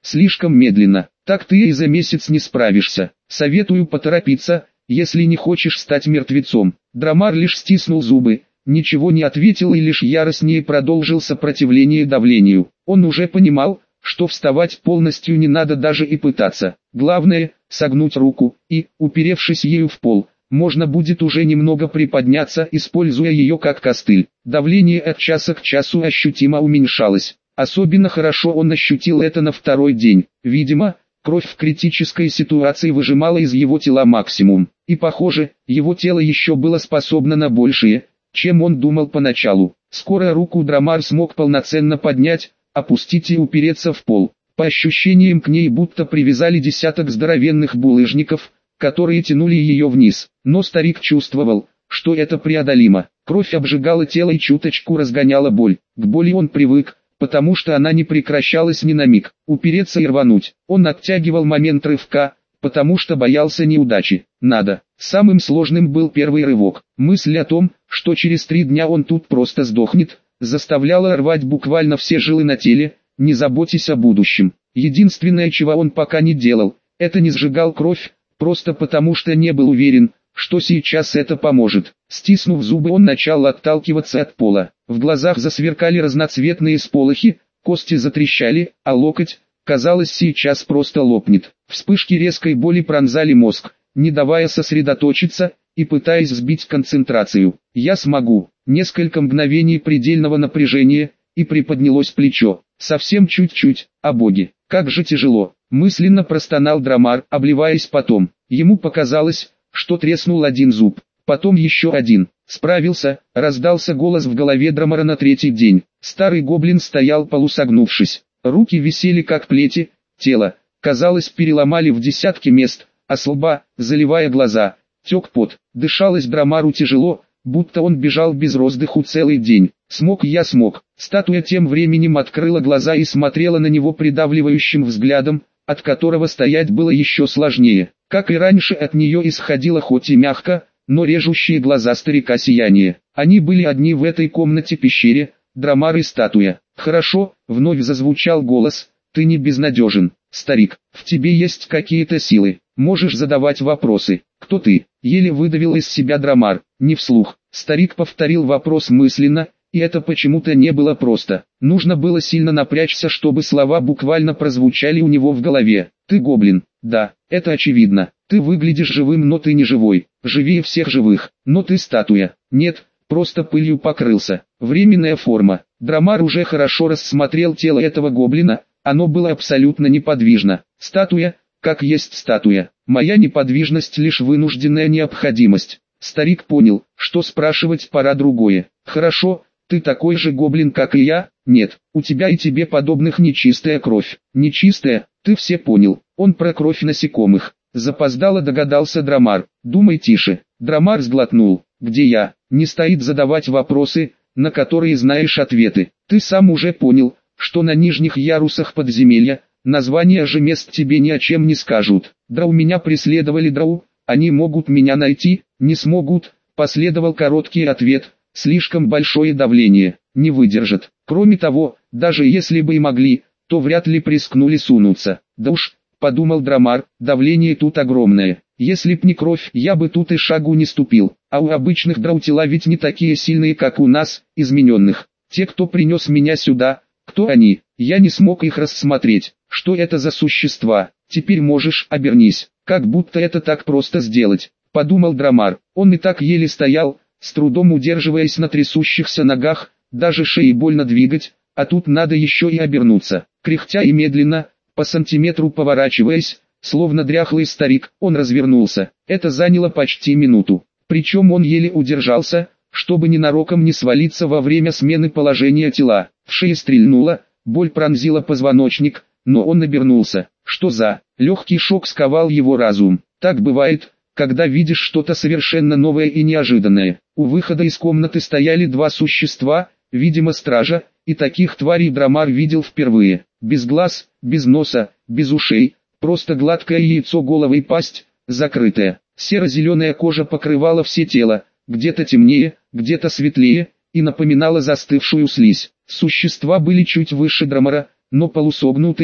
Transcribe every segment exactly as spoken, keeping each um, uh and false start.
слишком медленно. Так ты и за месяц не справишься. Советую поторопиться, если не хочешь стать мертвецом. Драмар лишь стиснул зубы, ничего не ответил и лишь яростнее продолжил сопротивление давлению. Он уже понимал, что вставать полностью не надо даже и пытаться. Главное, согнуть руку, и, уперевшись ею в пол, можно будет уже немного приподняться, используя ее как костыль. Давление от часа к часу ощутимо уменьшалось. Особенно хорошо он ощутил это на второй день. Видимо, кровь в критической ситуации выжимала из его тела максимум. И похоже, его тело еще было способно на большее, чем он думал поначалу. Скоро руку Драмар смог полноценно поднять, опустить и упереться в пол. По ощущениям к ней будто привязали десяток здоровенных булыжников, которые тянули ее вниз. Но старик чувствовал, что это преодолимо. Кровь обжигала тело и чуточку разгоняла боль. К боли он привык, потому что она не прекращалась ни на миг. Упереться и рвануть. Он оттягивал момент рывка, потому что боялся неудачи. Надо. Самым сложным был первый рывок. Мысль о том, что через три дня он тут просто сдохнет, заставляла рвать буквально все жилы на теле, не заботясь о будущем. Единственное, чего он пока не делал, это не сжигал кровь, просто потому что не был уверен, что сейчас это поможет. Стиснув зубы, он начал отталкиваться от пола. В глазах засверкали разноцветные сполохи, кости затрещали, а локоть, казалось, сейчас просто лопнет. Вспышки резкой боли пронзали мозг, не давая сосредоточиться и пытаясь сбить концентрацию. «Я смогу». Несколько мгновений предельного напряжения, и приподнялось плечо. Совсем чуть-чуть, а боги, как же тяжело. Мысленно простонал Драмар, обливаясь потом. Ему показалось, что треснул один зуб, потом еще один. Справился, раздался голос в голове Драмара на третий день. Старый гоблин стоял полусогнувшись. Руки висели как плети, тело, казалось, переломали в десятки мест, а с лба, заливая глаза, тек пот. Дышалось Драмару тяжело, будто он бежал без роздыху целый день. «Смог, я смог». Статуя тем временем открыла глаза и смотрела на него придавливающим взглядом, от которого стоять было еще сложнее. Как и раньше, от нее исходило хоть и мягко, но режущие глаза старика сияние. Они были одни в этой комнате-пещере, Драмар и статуя. «Хорошо», — вновь зазвучал голос, — «ты не безнадежен, старик, в тебе есть какие-то силы, можешь задавать вопросы. Кто ты?» — еле выдавил из себя Драмар, не вслух. Старик повторил вопрос мысленно, и это почему-то не было просто. Нужно было сильно напрячься, чтобы слова буквально прозвучали у него в голове. «Ты гоблин». «Да, это очевидно. Ты выглядишь живым, но ты не живой. Живее всех живых. Но ты статуя». «Нет, просто пылью покрылся. Временная форма». Драмар уже хорошо рассмотрел тело этого гоблина, оно было абсолютно неподвижно. Статуя, как есть статуя. Моя неподвижность лишь вынужденная необходимость. Старик понял, что спрашивать пора другое. «Хорошо, ты такой же гоблин, как и я?» «Нет, у тебя и тебе подобных нечистая кровь». «Нечистая, ты все понял». Он про кровь насекомых. Запоздало догадался Драмар. «Думай тише». Драмар сглотнул. «Где я?» Не стоит задавать вопросы, на которые знаешь ответы. Ты сам уже понял, что на нижних ярусах подземелья, названия же мест тебе ни о чем не скажут. Драу меня преследовали драу, они могут меня найти, не смогут. Последовал короткий ответ, слишком большое давление, не выдержат. Кроме того, даже если бы и могли, то вряд ли рискнули сунуться. Да уж, подумал Драмар, давление тут огромное. Если б не кровь, я бы тут и шагу не ступил. А у обычных драу тела ведь не такие сильные, как у нас, измененных. Те, кто принес меня сюда, кто они? Я не смог их рассмотреть. Что это за существа? Теперь можешь, обернись. Как будто это так просто сделать, подумал Драмар. Он и так еле стоял, с трудом удерживаясь на трясущихся ногах, даже шеи больно двигать, а тут надо еще и обернуться. Кряхтя и медленно, по сантиметру поворачиваясь, словно дряхлый старик, он развернулся. Это заняло почти минуту. Причем он еле удержался, чтобы ненароком не свалиться во время смены положения тела. В шее стрельнуло, боль пронзила позвоночник, но он обернулся. Что за... Легкий шок сковал его разум. Так бывает, когда видишь что-то совершенно новое и неожиданное. У выхода из комнаты стояли два существа, видимо стража, и таких тварей Драмар видел впервые. Без глаз, без носа, без ушей, просто гладкое яйцо головы и пасть, закрытая. Серо-зеленая кожа покрывала все тело, где-то темнее, где-то светлее, и напоминала застывшую слизь. Существа были чуть выше Драмара, но полусогнутые,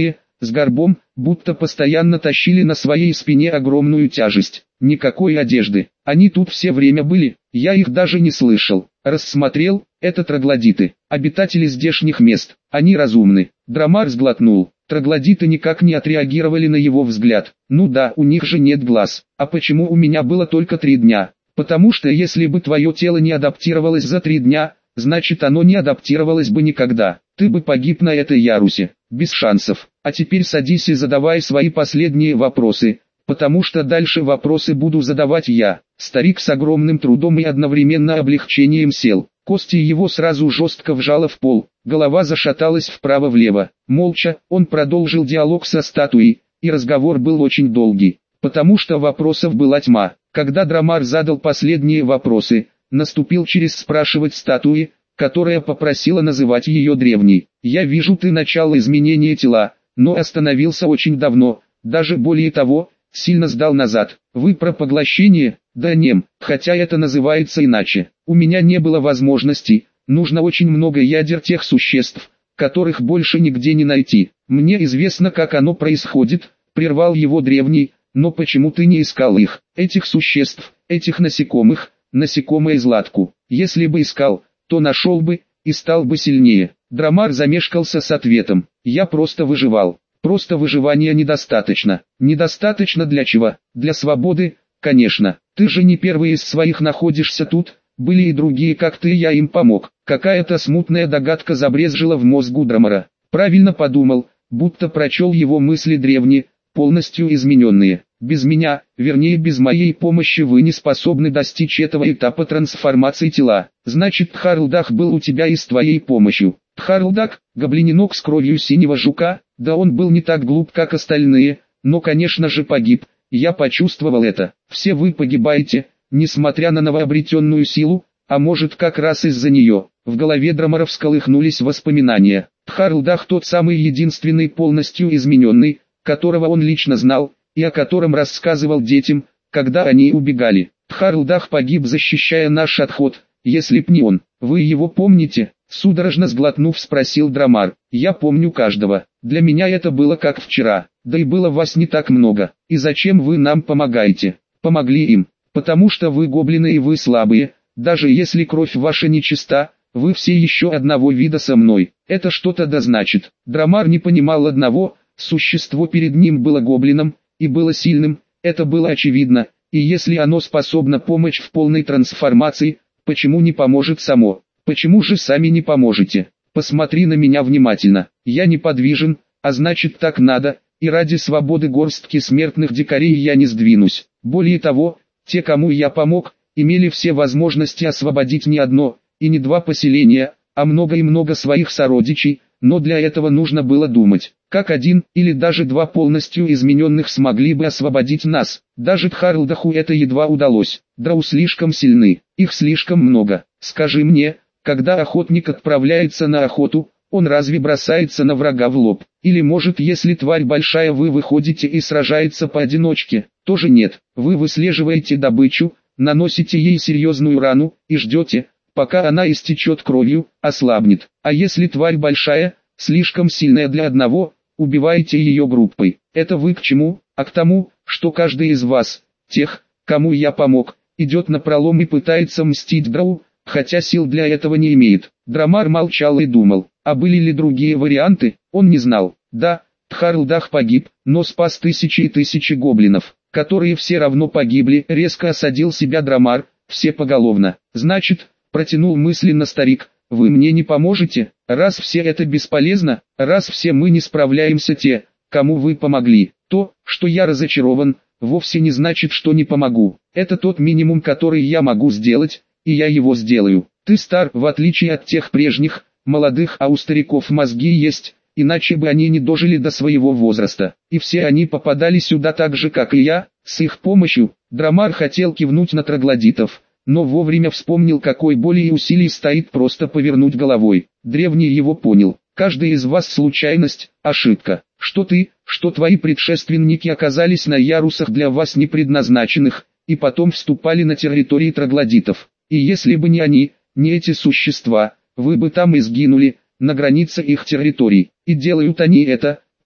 с горбом, будто постоянно тащили на своей спине огромную тяжесть. Никакой одежды. Они тут все время были, я их даже не слышал. Рассмотрел, это троглодиты, обитатели здешних мест. Они разумны. Драмар сглотнул. Троглодиты никак не отреагировали на его взгляд. Ну да, у них же нет глаз. А почему у меня было только три дня? Потому что если бы твое тело не адаптировалось за три дня, значит оно не адаптировалось бы никогда. Ты бы погиб на этой ярусе. Без шансов. А теперь садись и задавай свои последние вопросы, потому что дальше вопросы буду задавать я. Старик с огромным трудом и одновременно облегчением сел. Кости его сразу жестко вжало в пол, голова зашаталась вправо-влево. Молча, он продолжил диалог со статуей, и разговор был очень долгий, потому что вопросов была тьма. Когда Драмар задал последние вопросы, наступил через спрашивать статуи, которая попросила называть ее древней. «Я вижу, ты начал изменения тела, но остановился очень давно, даже более того, сильно сдал назад. Вы про поглощение? Да нем, хотя это называется иначе. У меня не было возможности, нужно очень много ядер тех существ, которых больше нигде не найти. Мне известно, как оно происходит», прервал его древний, «но почему ты не искал их, этих существ, этих насекомых, насекомое златку? Если бы искал, то нашел бы, и стал бы сильнее». Драмар замешкался с ответом. «Я просто выживал. Просто выживания недостаточно». «Недостаточно для чего? Для свободы, конечно. Ты же не первый из своих находишься тут, были и другие, как ты, я им помог». Какая-то смутная догадка забрезжила в мозгу Драмара. Правильно подумал, будто прочел его мысли древние, полностью измененные. «Без меня, вернее без моей помощи вы не способны достичь этого этапа трансформации тела. Значит, Тхарлдах был у тебя и с твоей помощью». Тхарлдах, гоблиненок с кровью синего жука, да он был не так глуп, как остальные, но конечно же погиб. Я почувствовал это. Все вы погибаете, несмотря на новообретенную силу, а может как раз из-за нее. В голове Драмара всколыхнулись воспоминания. Тхарлдах тот самый единственный полностью измененный, которого он лично знал, и о котором рассказывал детям, когда они убегали. Тхарлдах погиб, защищая наш отход, если б не он. Вы его помните? Судорожно сглотнув, спросил Драмар. Я помню каждого. Для меня это было как вчера. Да и было вас не так много. И зачем вы нам помогаете? Помогли им. Потому что вы гоблины и вы слабые. Даже если кровь ваша нечиста, вы все еще одного вида со мной. Это что-то да значит. Драмар не понимал одного. Существо перед ним было гоблином, и было сильным, это было очевидно, и если оно способно помочь в полной трансформации, почему не поможет само? Почему же сами не поможете? Посмотри на меня внимательно, я неподвижен, а значит так надо, и ради свободы горстки смертных дикарей я не сдвинусь. Более того, те, кому я помог, имели все возможности освободить не одно, и не два поселения, а много и много своих сородичей, но для этого нужно было думать, как один или даже два полностью измененных смогли бы освободить нас. Даже Тхарлдаху это едва удалось. Драу слишком сильны, их слишком много. Скажи мне, когда охотник отправляется на охоту, он разве бросается на врага в лоб? Или может, если тварь большая, вы выходите и сражается поодиночке? Тоже нет. Вы выслеживаете добычу, наносите ей серьезную рану и ждете, пока она истечет кровью, ослабнет. А если тварь большая, слишком сильная для одного, убиваете ее группой. Это вы к чему? А к тому, что каждый из вас, тех, кому я помог, идет напролом и пытается мстить Драу, хотя сил для этого не имеет. Драмар молчал и думал, а были ли другие варианты, он не знал. Да, Тхарлдах погиб, но спас тысячи и тысячи гоблинов, которые все равно погибли. Резко осадил себя Драмар, все поголовно. Значит, протянул мысленно старик, вы мне не поможете, раз все это бесполезно, раз все мы не справляемся, те, кому вы помогли. То, что я разочарован, вовсе не значит, что не помогу. Это тот минимум, который я могу сделать, и я его сделаю. Ты стар, в отличие от тех прежних, молодых, а у стариков мозги есть, иначе бы они не дожили до своего возраста. И все они попадали сюда так же, как и я, с их помощью. Драмар хотел кивнуть на троглодитов, но вовремя вспомнил, какой боли и усилий стоит просто повернуть головой. Древний его понял. Каждый из вас случайность, ошибка. Что ты, что твои предшественники оказались на ярусах для вас не предназначенных, и потом вступали на территории троглодитов. И если бы не они, не эти существа, вы бы там и сгинули, на границе их территорий. И делают они это,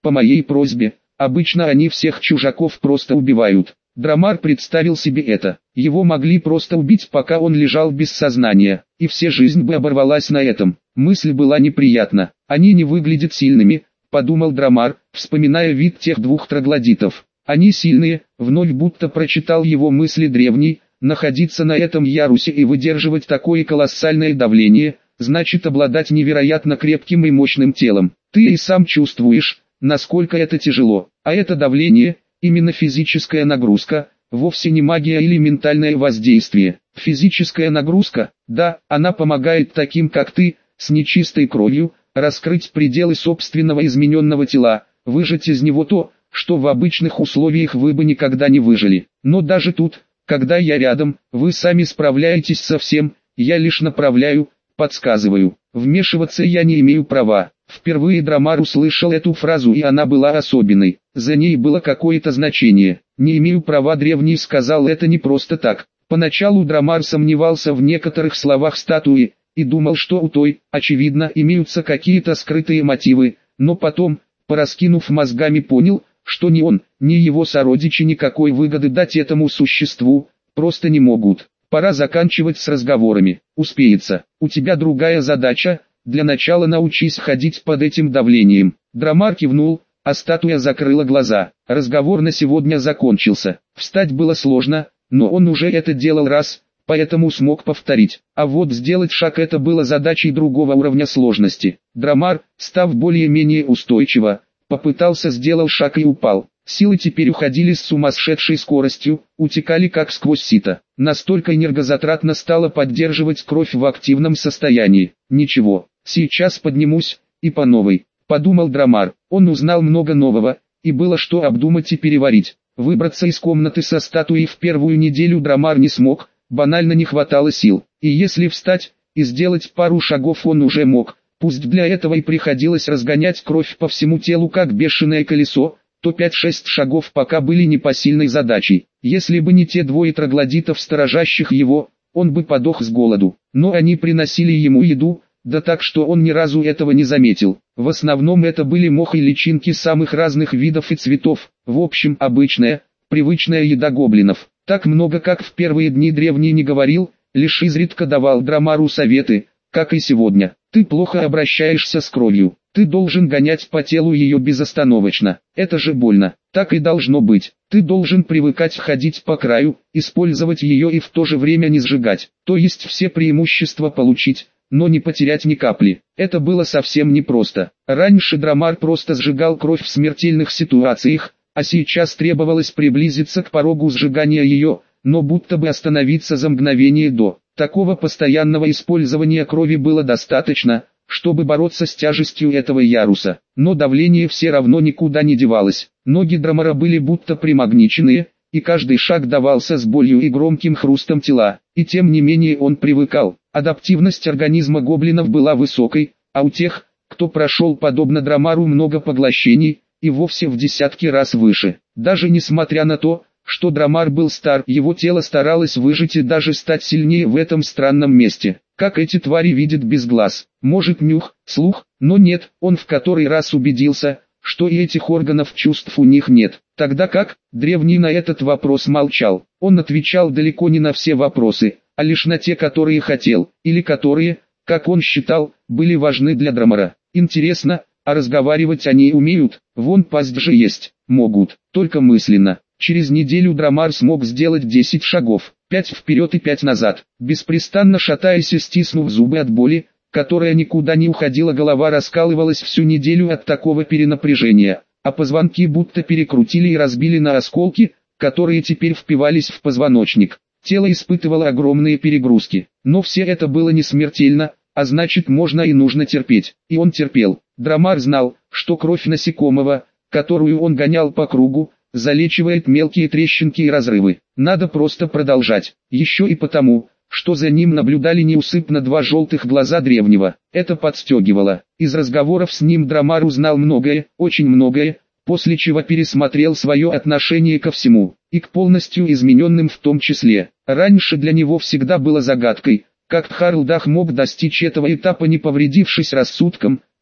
по моей просьбе. Обычно они всех чужаков просто убивают. Драмар представил себе это. Его могли просто убить, пока он лежал без сознания, и вся жизнь бы оборвалась на этом. Мысль была неприятна. Они не выглядят сильными, подумал Драмар, вспоминая вид тех двух троглодитов. Они сильные, вновь будто прочитал его мысли древний. Находиться на этом ярусе и выдерживать такое колоссальное давление, значит обладать невероятно крепким и мощным телом. Ты и сам чувствуешь, насколько это тяжело. А это давление, именно физическая нагрузка, вовсе не магия или ментальное воздействие. Физическая нагрузка, да, она помогает таким как ты, с нечистой кровью, раскрыть пределы собственного измененного тела, выжать из него то, что в обычных условиях вы бы никогда не выжили. Но даже тут, когда я рядом, вы сами справляетесь со всем, я лишь направляю, подсказываю. Вмешиваться я не имею права. Впервые Драмар услышал эту фразу, и она была особенной. За ней было какое-то значение. Не имею права, древний сказал это не просто так. Поначалу Драмар сомневался в некоторых словах статуи, и думал, что у той, очевидно, имеются какие-то скрытые мотивы, но потом, пораскинув мозгами, понял, что ни он, ни его сородичи никакой выгоды дать этому существу, просто не могут. Пора заканчивать с разговорами. Успеется. У тебя другая задача, для начала научись ходить под этим давлением. Драмар кивнул, а статуя закрыла глаза. Разговор на сегодня закончился. Встать было сложно, но он уже это делал раз, поэтому смог повторить. А вот сделать шаг — это было задачей другого уровня сложности. Драмар, став более-менее устойчиво, попытался сделать шаг и упал. Силы теперь уходили с сумасшедшей скоростью, утекали как сквозь сито. Настолько энергозатратно стало поддерживать кровь в активном состоянии. Ничего, сейчас поднимусь, и по новой, подумал Драмар. Он узнал много нового, и было что обдумать и переварить. Выбраться из комнаты со статуей в первую неделю Драмар не смог, банально не хватало сил. И если встать и сделать пару шагов он уже мог, пусть для этого и приходилось разгонять кровь по всему телу как бешеное колесо, то пять-шесть шагов пока были непосильной задачей. Если бы не те двое троглодитов, сторожащих его, он бы подох с голоду. Но они приносили ему еду, да так, что он ни разу этого не заметил. В основном это были мох и личинки самых разных видов и цветов. В общем, обычная, привычная еда гоблинов. Так много, как в первые дни древний не говорил, лишь изредка давал Драмару советы, как и сегодня. Ты плохо обращаешься с кровью. Ты должен гонять по телу ее безостановочно. Это же больно. Так и должно быть. Ты должен привыкать ходить по краю, использовать ее и в то же время не сжигать. То есть все преимущества получить, но не потерять ни капли. Это было совсем непросто. Раньше Драмар просто сжигал кровь в смертельных ситуациях, а сейчас требовалось приблизиться к порогу сжигания ее, но будто бы остановиться за мгновение до. Такого постоянного использования крови было достаточно, чтобы бороться с тяжестью этого яруса. Но давление все равно никуда не девалось. Ноги Драмара были будто примагниченные, и каждый шаг давался с болью и громким хрустом тела. И тем не менее он привыкал. Адаптивность организма гоблинов была высокой, а у тех, кто прошел подобно Драмару много поглощений, и вовсе в десятки раз выше. Даже несмотря на то, что Драмар был стар, его тело старалось выжить и даже стать сильнее в этом странном месте. Как эти твари видят без глаз? Может, нюх, слух? Но нет, он в который раз убедился, что и этих органов чувств у них нет. Тогда как? Древний на этот вопрос молчал. Он отвечал далеко не на все вопросы, а лишь на те, которые хотел, или которые, как он считал, были важны для Драмара. Интересно, а разговаривать они умеют? Вон пасть же есть. Могут, только мысленно. Через неделю Драмар смог сделать десять шагов, пять вперед и пять назад, беспрестанно шатаясь и стиснув зубы от боли, которая никуда не уходила. Голова раскалывалась всю неделю от такого перенапряжения, а позвонки будто перекрутили и разбили на осколки, которые теперь впивались в позвоночник. Тело испытывало огромные перегрузки, но все это было не смертельно, а значит можно и нужно терпеть. И он терпел. Драмар знал, что кровь насекомого, которую он гонял по кругу, залечивает мелкие трещинки и разрывы. Надо просто продолжать. Еще и потому, что за ним наблюдали неусыпно два желтых глаза древнего. Это подстегивало. Из разговоров с ним Драмар узнал многое, очень многое, после чего пересмотрел свое отношение ко всему, и к полностью измененным в том числе. Раньше для него всегда было загадкой, как Тхарлдах мог достичь этого этапа, не повредившись рассудком,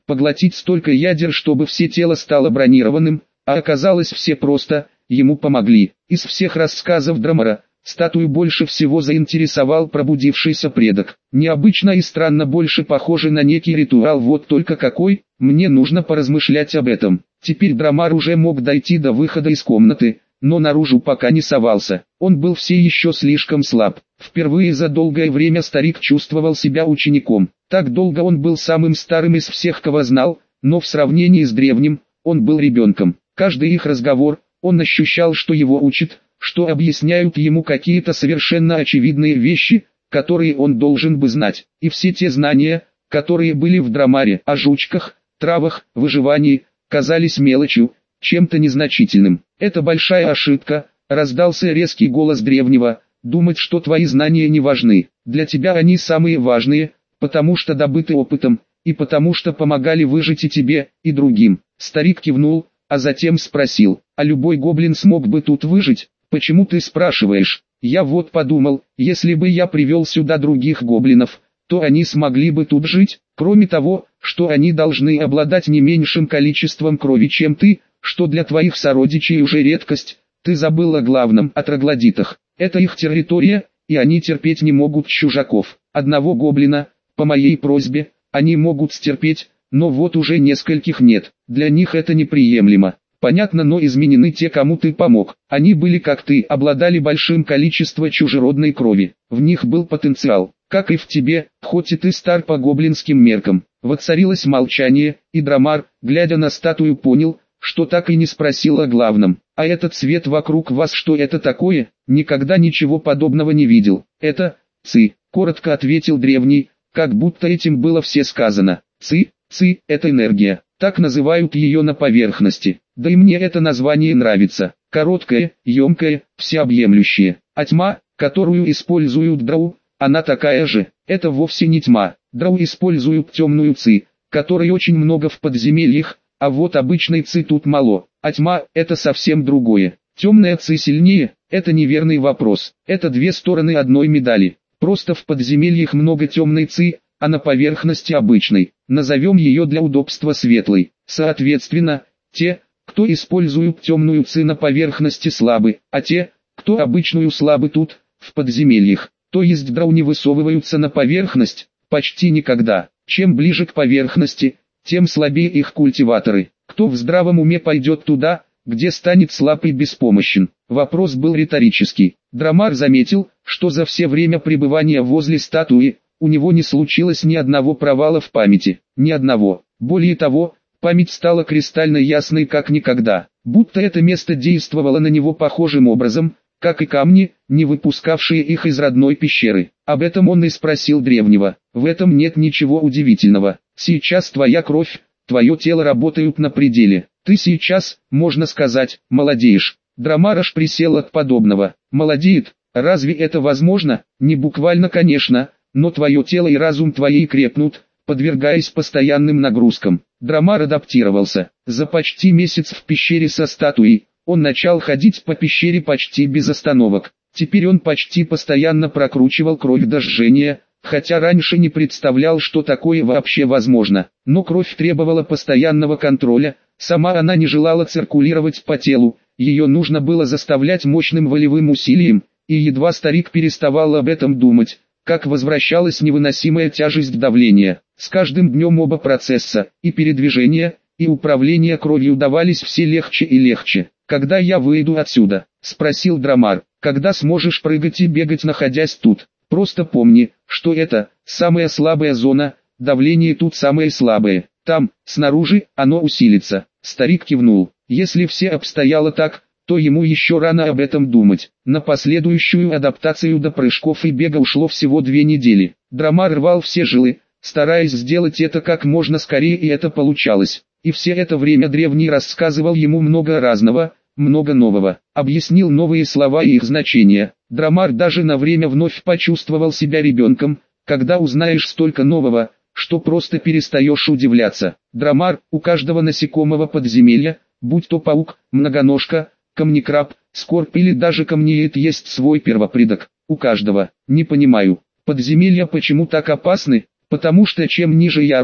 поглотить столько ядер, чтобы все тело стало бронированным, а оказалось все просто, ему помогли. Из всех рассказов Драмара, статую больше всего заинтересовал пробудившийся предок. Необычно и странно, больше похоже на некий ритуал, вот только какой, мне нужно поразмышлять об этом. Теперь Драмар уже мог дойти до выхода из комнаты, но наружу пока не совался. Он был все еще слишком слаб. Впервые за долгое время старик чувствовал себя учеником. Так долго он был самым старым из всех, кого знал, но в сравнении с древним, он был ребенком. Каждый их разговор, он ощущал, что его учат, что объясняют ему какие-то совершенно очевидные вещи, которые он должен бы знать. И все те знания, которые были в Драмаре о жучках, травах, выживании, казались мелочью, чем-то незначительным. «Это большая ошибка», — раздался резкий голос древнего, — «думать, что твои знания не важны. Для тебя они самые важные, потому что добыты опытом, и потому что помогали выжить и тебе, и другим». Старик кивнул, а затем спросил: «А любой гоблин смог бы тут выжить? Почему ты спрашиваешь?» «Я вот подумал, если бы я привел сюда других гоблинов, то они смогли бы тут жить, кроме того, что они должны обладать не меньшим количеством крови, чем ты, что для твоих сородичей уже редкость. Ты забыл о главном, о троглодитах. Это их территория, и они терпеть не могут чужаков. Одного гоблина, по моей просьбе, они могут стерпеть, но вот уже нескольких нет. Для них это неприемлемо. Понятно, но изменены те, кому ты помог. Они были как ты, обладали большим количеством чужеродной крови. В них был потенциал, как и в тебе, хоть и ты стар по гоблинским меркам». Воцарилось молчание, и Драмар, глядя на статую, понял, что так и не спросил о главном. «А этот свет вокруг вас, что это такое?» «Никогда ничего подобного не видел. Это ци», — коротко ответил древний, как будто этим было все сказано. «Ци, ци — это энергия, так называют ее на поверхности. Да и мне это название нравится. Короткое, емкое, всеобъемлющее. А тьма, которую используют драу, она такая же. Это вовсе не тьма. Драу используют темную ци, которой очень много в подземельях, а вот обычной ци тут мало. А тьма — это совсем другое. Темная ци сильнее — это неверный вопрос. Это две стороны одной медали. Просто в подземельях много темной ци, а на поверхности обычной. Назовем ее для удобства светлой. Соответственно, те, кто используют темную ци на поверхности, слабы, а те, кто обычную, слабы тут, в подземельях. То есть драу не высовываются на поверхность почти никогда. Чем ближе к поверхности, тем слабее их культиваторы. Кто в здравом уме пойдет туда, где станет слаб и беспомощен? Вопрос был риторический. Драмар заметил, что за все время пребывания возле статуи, у него не случилось ни одного провала в памяти. Ни одного. Более того, память стала кристально ясной как никогда. Будто это место действовало на него похожим образом, как и камни, не выпускавшие их из родной пещеры. Об этом он и спросил древнего. В этом нет ничего удивительного. Сейчас твоя кровь, твое тело работают на пределе. Ты сейчас, можно сказать, молодеешь. Драмар аж присел от подобного. Молодеет? Разве это возможно? Не буквально, конечно, но твое тело и разум твои крепнут, подвергаясь постоянным нагрузкам. Драмар адаптировался. За почти месяц в пещере со статуей, он начал ходить по пещере почти без остановок. Теперь он почти постоянно прокручивал кровь до жжения, хотя раньше не представлял, что такое вообще возможно. Но кровь требовала постоянного контроля, сама она не желала циркулировать по телу, ее нужно было заставлять мощным волевым усилием, и едва старик переставал об этом думать, как возвращалась невыносимая тяжесть давления. С каждым днем оба процесса, и передвижение, и управление кровью, давались все легче и легче. «Когда я выйду отсюда?» — спросил Драмар. «Когда сможешь прыгать и бегать, находясь тут? Просто помни, что это самая слабая зона, давление тут самое слабое. Там, снаружи, оно усилится». Старик кивнул. Если все обстояло так, то ему еще рано об этом думать. На последующую адаптацию до прыжков и бега ушло всего две недели. Драмар рвал все жилы, стараясь сделать это как можно скорее, и это получалось. И все это время древний рассказывал ему много разного, много нового, объяснил новые слова и их значения. Драмар даже на время вновь почувствовал себя ребенком, когда узнаешь столько нового, что просто перестаешь удивляться. Драмар, у каждого насекомого подземелья, будь то паук, многоножка, камнекраб, скорбь или даже камнеед, есть свой первопредок. У каждого. Не понимаю, подземелья почему так опасны? Потому что чем ниже ярус,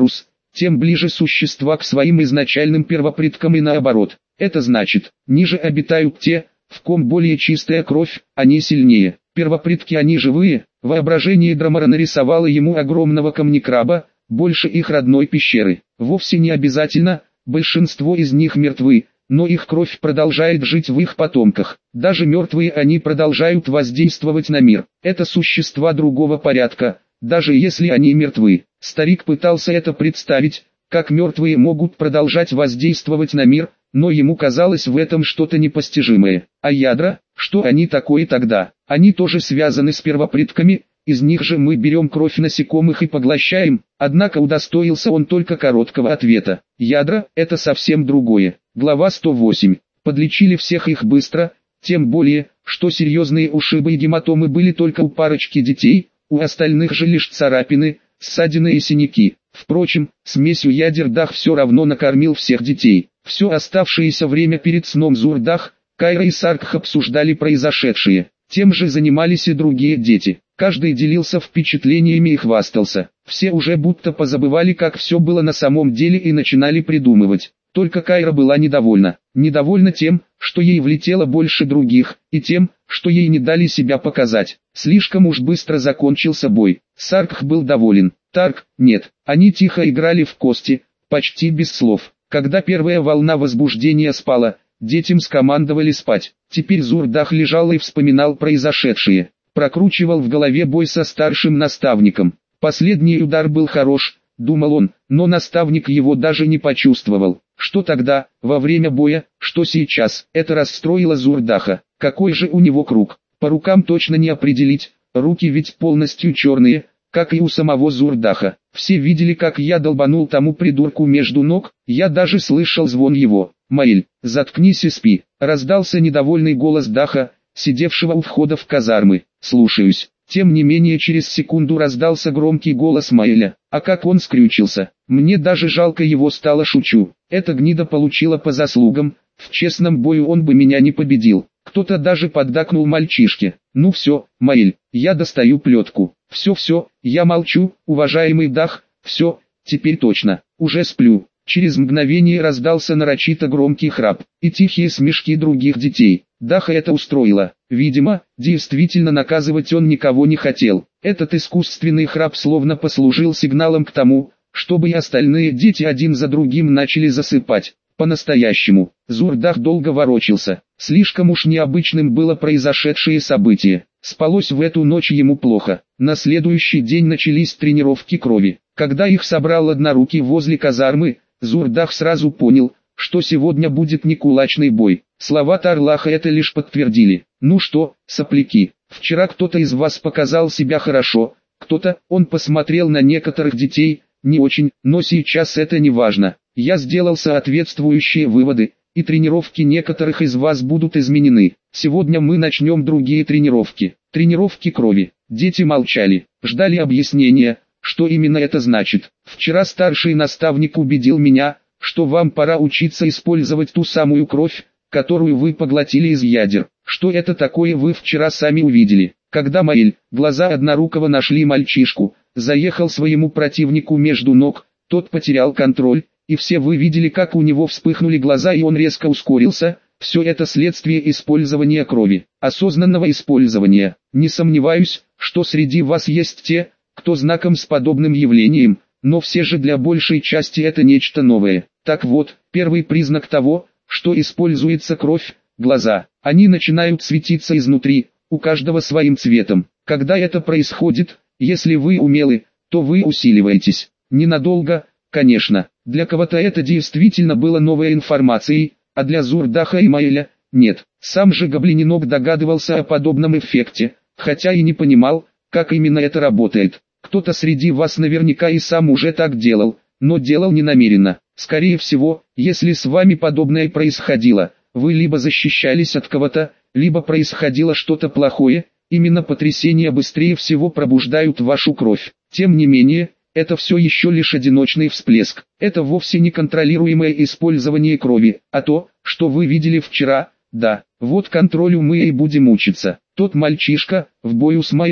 тем ближе существа к своим изначальным первопредкам и наоборот. Это значит, ниже обитают те, в ком более чистая кровь, они сильнее. Первопредки они живые. Воображение Драмара нарисовало ему огромного камнекраба, больше их родной пещеры. Вовсе не обязательно, большинство из них мертвы, но их кровь продолжает жить в их потомках. Даже мертвые они продолжают воздействовать на мир. Это существа другого порядка, даже если они мертвы. Старик пытался это представить, как мертвые могут продолжать воздействовать на мир, но ему казалось в этом что-то непостижимое. А ядра, что они такое тогда? Они тоже связаны с первопредками, из них же мы берем кровь насекомых и поглощаем, однако удостоился он только короткого ответа. Ядра – это совсем другое. Глава сто восемь. Подлечили всех их быстро, тем более, что серьезные ушибы и гематомы были только у парочки детей, у остальных же лишь царапины, ссадины и синяки. Впрочем, смесью ядер Дах все равно накормил всех детей. Все оставшееся время перед сном Зурдах, Кайра и Саркх обсуждали произошедшее. Тем же занимались и другие дети. Каждый делился впечатлениями и хвастался. Все уже будто позабывали, как все было на самом деле, и начинали придумывать. Только Кайра была недовольна. Недовольна тем, что ей влетело больше других, и тем, что ей не дали себя показать. Слишком уж быстро закончился бой. Саркх был доволен. Тарк, нет. Они тихо играли в кости, почти без слов. Когда первая волна возбуждения спала, детям скомандовали спать. Теперь Зурдах лежал и вспоминал произошедшее. Прокручивал в голове бой со старшим наставником. Последний удар был хорош, думал он, но наставник его даже не почувствовал. Что тогда, во время боя, что сейчас, это расстроило Зурдаха. Какой же у него круг? По рукам точно не определить, руки ведь полностью черные, как и у самого Зурдаха. Все видели, как я долбанул тому придурку между ног, я даже слышал звон его. «Маэль, заткнись и спи», — раздался недовольный голос Даха, сидевшего у входа в казармы. «Слушаюсь». Тем не менее через секунду раздался громкий голос Маэля. А как он скрючился. Мне даже жалко его стало, шучу. Эта гнида получила по заслугам, в честном бою он бы меня не победил. Кто-то даже поддакнул мальчишке. Ну все, Маэль, я достаю плетку. Все-все, я молчу, уважаемый Дах, все, теперь точно, уже сплю. Через мгновение раздался нарочито громкий храп и тихие смешки других детей. Даха это устроило. Видимо, действительно наказывать он никого не хотел. Этот искусственный храп словно послужил сигналом к тому, чтобы и остальные дети один за другим начали засыпать. По-настоящему, Зурдах долго ворочался. Слишком уж необычным было произошедшее событие. Спалось в эту ночь ему плохо. На следующий день начались тренировки крови. Когда их собрал однорукий возле казармы, Зурдах сразу понял, что сегодня будет не кулачный бой. Слова Тарлаха это лишь подтвердили. Ну что, сопляки, вчера кто-то из вас показал себя хорошо, кто-то, он посмотрел на некоторых детей, не очень, но сейчас это не важно. Я сделал соответствующие выводы, и тренировки некоторых из вас будут изменены. Сегодня мы начнем другие тренировки, тренировки крови. Дети молчали, ждали объяснения, что именно это значит. Вчера старший наставник убедил меня, что вам пора учиться использовать ту самую кровь, которую вы поглотили из ядер. Что это такое, вы вчера сами увидели. Когда Маэль, глаза однорукого нашли мальчишку, заехал своему противнику между ног, тот потерял контроль, и все вы видели, как у него вспыхнули глаза и он резко ускорился. Все это следствие использования крови, осознанного использования. Не сомневаюсь, что среди вас есть те, кто знаком с подобным явлением, но все же для большей части это нечто новое. Так вот, первый признак того, что используется кровь, глаза. Они начинают светиться изнутри, у каждого своим цветом. Когда это происходит, если вы умелы, то вы усиливаетесь. Ненадолго, конечно. Для кого-то это действительно было новой информацией, а для Зурдаха и Маэля – нет. Сам же Гоблининок догадывался о подобном эффекте, хотя и не понимал, как именно это работает. Кто-то среди вас наверняка и сам уже так делал, но делал не намеренно. Скорее всего, если с вами подобное происходило, вы либо защищались от кого-то, либо происходило что-то плохое, именно потрясения быстрее всего пробуждают вашу кровь. Тем не менее, это все еще лишь одиночный всплеск. Это вовсе не контролируемое использование крови, а то, что вы видели вчера, да, вот контролю мы и будем учиться. Тот мальчишка, в бою с Маэлем,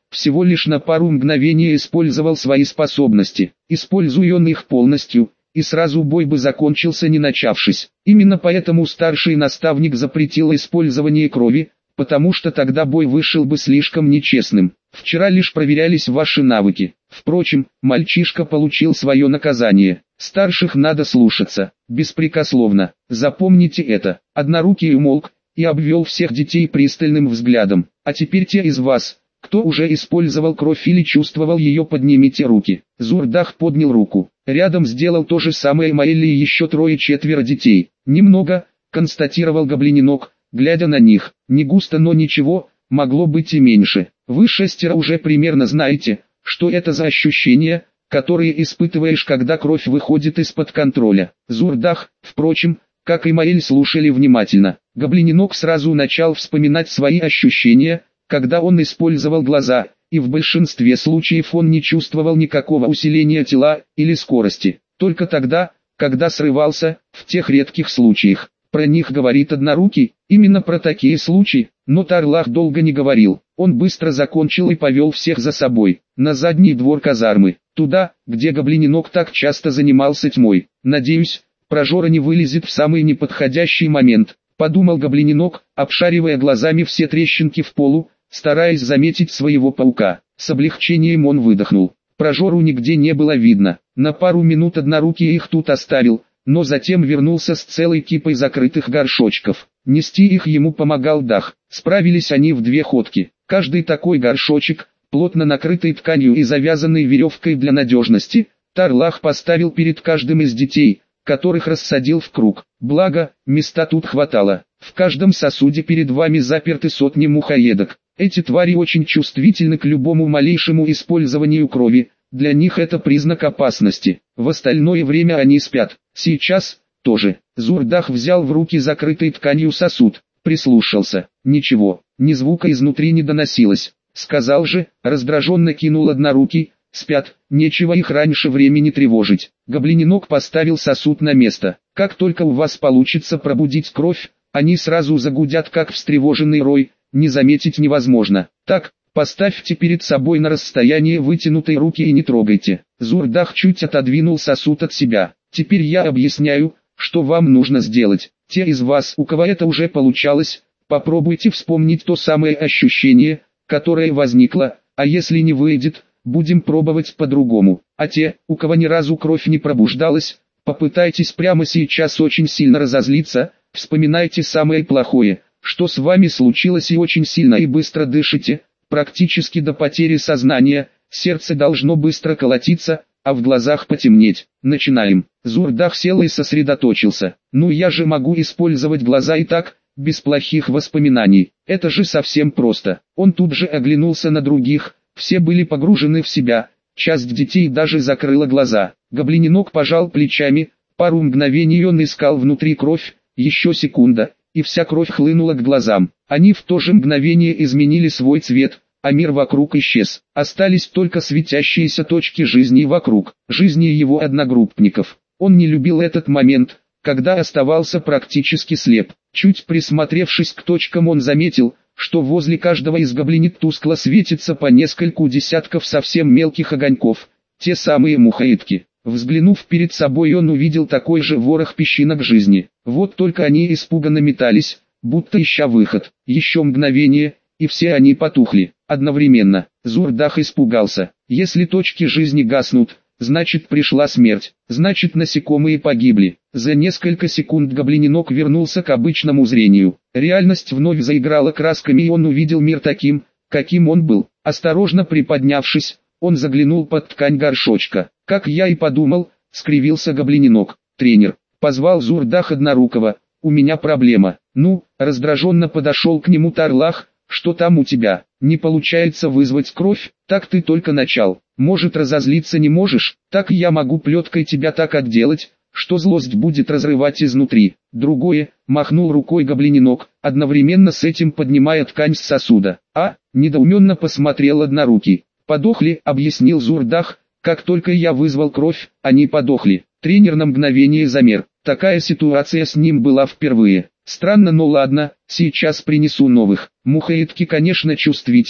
всего лишь на пару мгновений использовал свои способности. Используя он их полностью, и сразу бой бы закончился, не начавшись. Именно поэтому старший наставник запретил использование крови, потому что тогда бой вышел бы слишком нечестным. Вчера лишь проверялись ваши навыки. Впрочем, мальчишка получил свое наказание. Старших надо слушаться, беспрекословно. Запомните это. Однорукий умолк и обвел всех детей пристальным взглядом. А теперь те из вас, кто уже использовал кровь или чувствовал ее, поднимите руки. Зурдах поднял руку. Рядом сделал то же самое Маэлли и еще трое-четверо детей. Немного, констатировал гоблиненок, глядя на них. Не густо, но ничего, могло быть и меньше. Вы шестеро уже примерно знаете, что это за ощущения, которые испытываешь, когда кровь выходит из-под контроля. Зурдах, впрочем, как и Маэль, слушали внимательно. Гоблиненок сразу начал вспоминать свои ощущения, когда он использовал глаза, и в большинстве случаев он не чувствовал никакого усиления тела или скорости. Только тогда, когда срывался, в тех редких случаях. Про них говорит Однорукий, именно про такие случаи, но Тарлах долго не говорил. Он быстро закончил и повел всех за собой, на задний двор казармы, туда, где гоблиненок так часто занимался тьмой. Надеюсь, прожора не вылезет в самый неподходящий момент, подумал гоблиненок, обшаривая глазами все трещинки в полу, стараясь заметить своего паука. С облегчением он выдохнул. Прожору нигде не было видно. На пару минут Однорукий их тут оставил, но затем вернулся с целой кипой закрытых горшочков. Нести их ему помогал Дах. Справились они в две ходки. Каждый такой горшочек, плотно накрытый тканью и завязанный веревкой для надежности, Тарлах поставил перед каждым из детей, которых рассадил в круг. Благо, места тут хватало. В каждом сосуде перед вами заперты сотни мухоедок. Эти твари очень чувствительны к любому малейшему использованию крови. Для них это признак опасности. В остальное время они спят. Сейчас тоже. Зурдах взял в руки закрытый тканью сосуд, прислушался. Ничего, ни звука изнутри не доносилось. Сказал же, раздраженно кинул Однорукий, спят, нечего их раньше времени тревожить. Гоблиненок поставил сосуд на место. Как только у вас получится пробудить кровь, они сразу загудят, как встревоженный рой, не заметить невозможно. Так, поставьте перед собой на расстояние вытянутой руки и не трогайте. Зурдах чуть отодвинул сосуд от себя. Теперь я объясняю, что вам нужно сделать. Те из вас, у кого это уже получалось, попробуйте вспомнить то самое ощущение, которое возникло, а если не выйдет, будем пробовать по-другому. А те, у кого ни разу кровь не пробуждалась, попытайтесь прямо сейчас очень сильно разозлиться, вспоминайте самое плохое, что с вами случилось, и очень сильно и быстро дышите, практически до потери сознания, сердце должно быстро колотиться, а в глазах потемнеть. Начинаем. Зурдах сел и сосредоточился. Ну я же могу использовать глаза и так, без плохих воспоминаний. Это же совсем просто. Он тут же оглянулся на других, все были погружены в себя, часть детей даже закрыла глаза. Гоблиненок пожал плечами, пару мгновений он искал внутри кровь, еще секунда, и вся кровь хлынула к глазам. Они в то же мгновение изменили свой цвет, а мир вокруг исчез. Остались только светящиеся точки жизни вокруг, жизни его одногруппников. Он не любил этот момент, когда оставался практически слеп. Чуть присмотревшись к точкам, он заметил, что возле каждого из гоблинит тускло светится по нескольку десятков совсем мелких огоньков, те самые мухоедки. Взглянув перед собой, он увидел такой же ворох песчинок жизни. Вот только они испуганно метались, будто ища выход. Еще мгновение, и все они потухли. Одновременно. Зурдах испугался. Если точки жизни гаснут, значит пришла смерть, значит насекомые погибли. За несколько секунд гоблиненок вернулся к обычному зрению. Реальность вновь заиграла красками, и он увидел мир таким, каким он был. Осторожно приподнявшись, он заглянул под ткань горшочка. Как я и подумал, скривился гоблиненок. Тренер, позвал Зурдах Однорукого, у меня проблема. Ну, раздраженно подошел к нему Тарлах, что там у тебя? Не получается вызвать кровь, так ты только начал. Может, разозлиться не можешь, так я могу плеткой тебя так отделать, что злость будет разрывать изнутри. Другое, махнул рукой гоблиненок, одновременно с этим поднимая ткань с сосуда. А, недоуменно посмотрел Однорукий. Подохли, объяснил Зурдах, как только я вызвал кровь, они подохли. Тренер на мгновение замер. Такая ситуация с ним была впервые. Странно, но ладно, сейчас принесу новых. Мухоедки, конечно, чувствительны,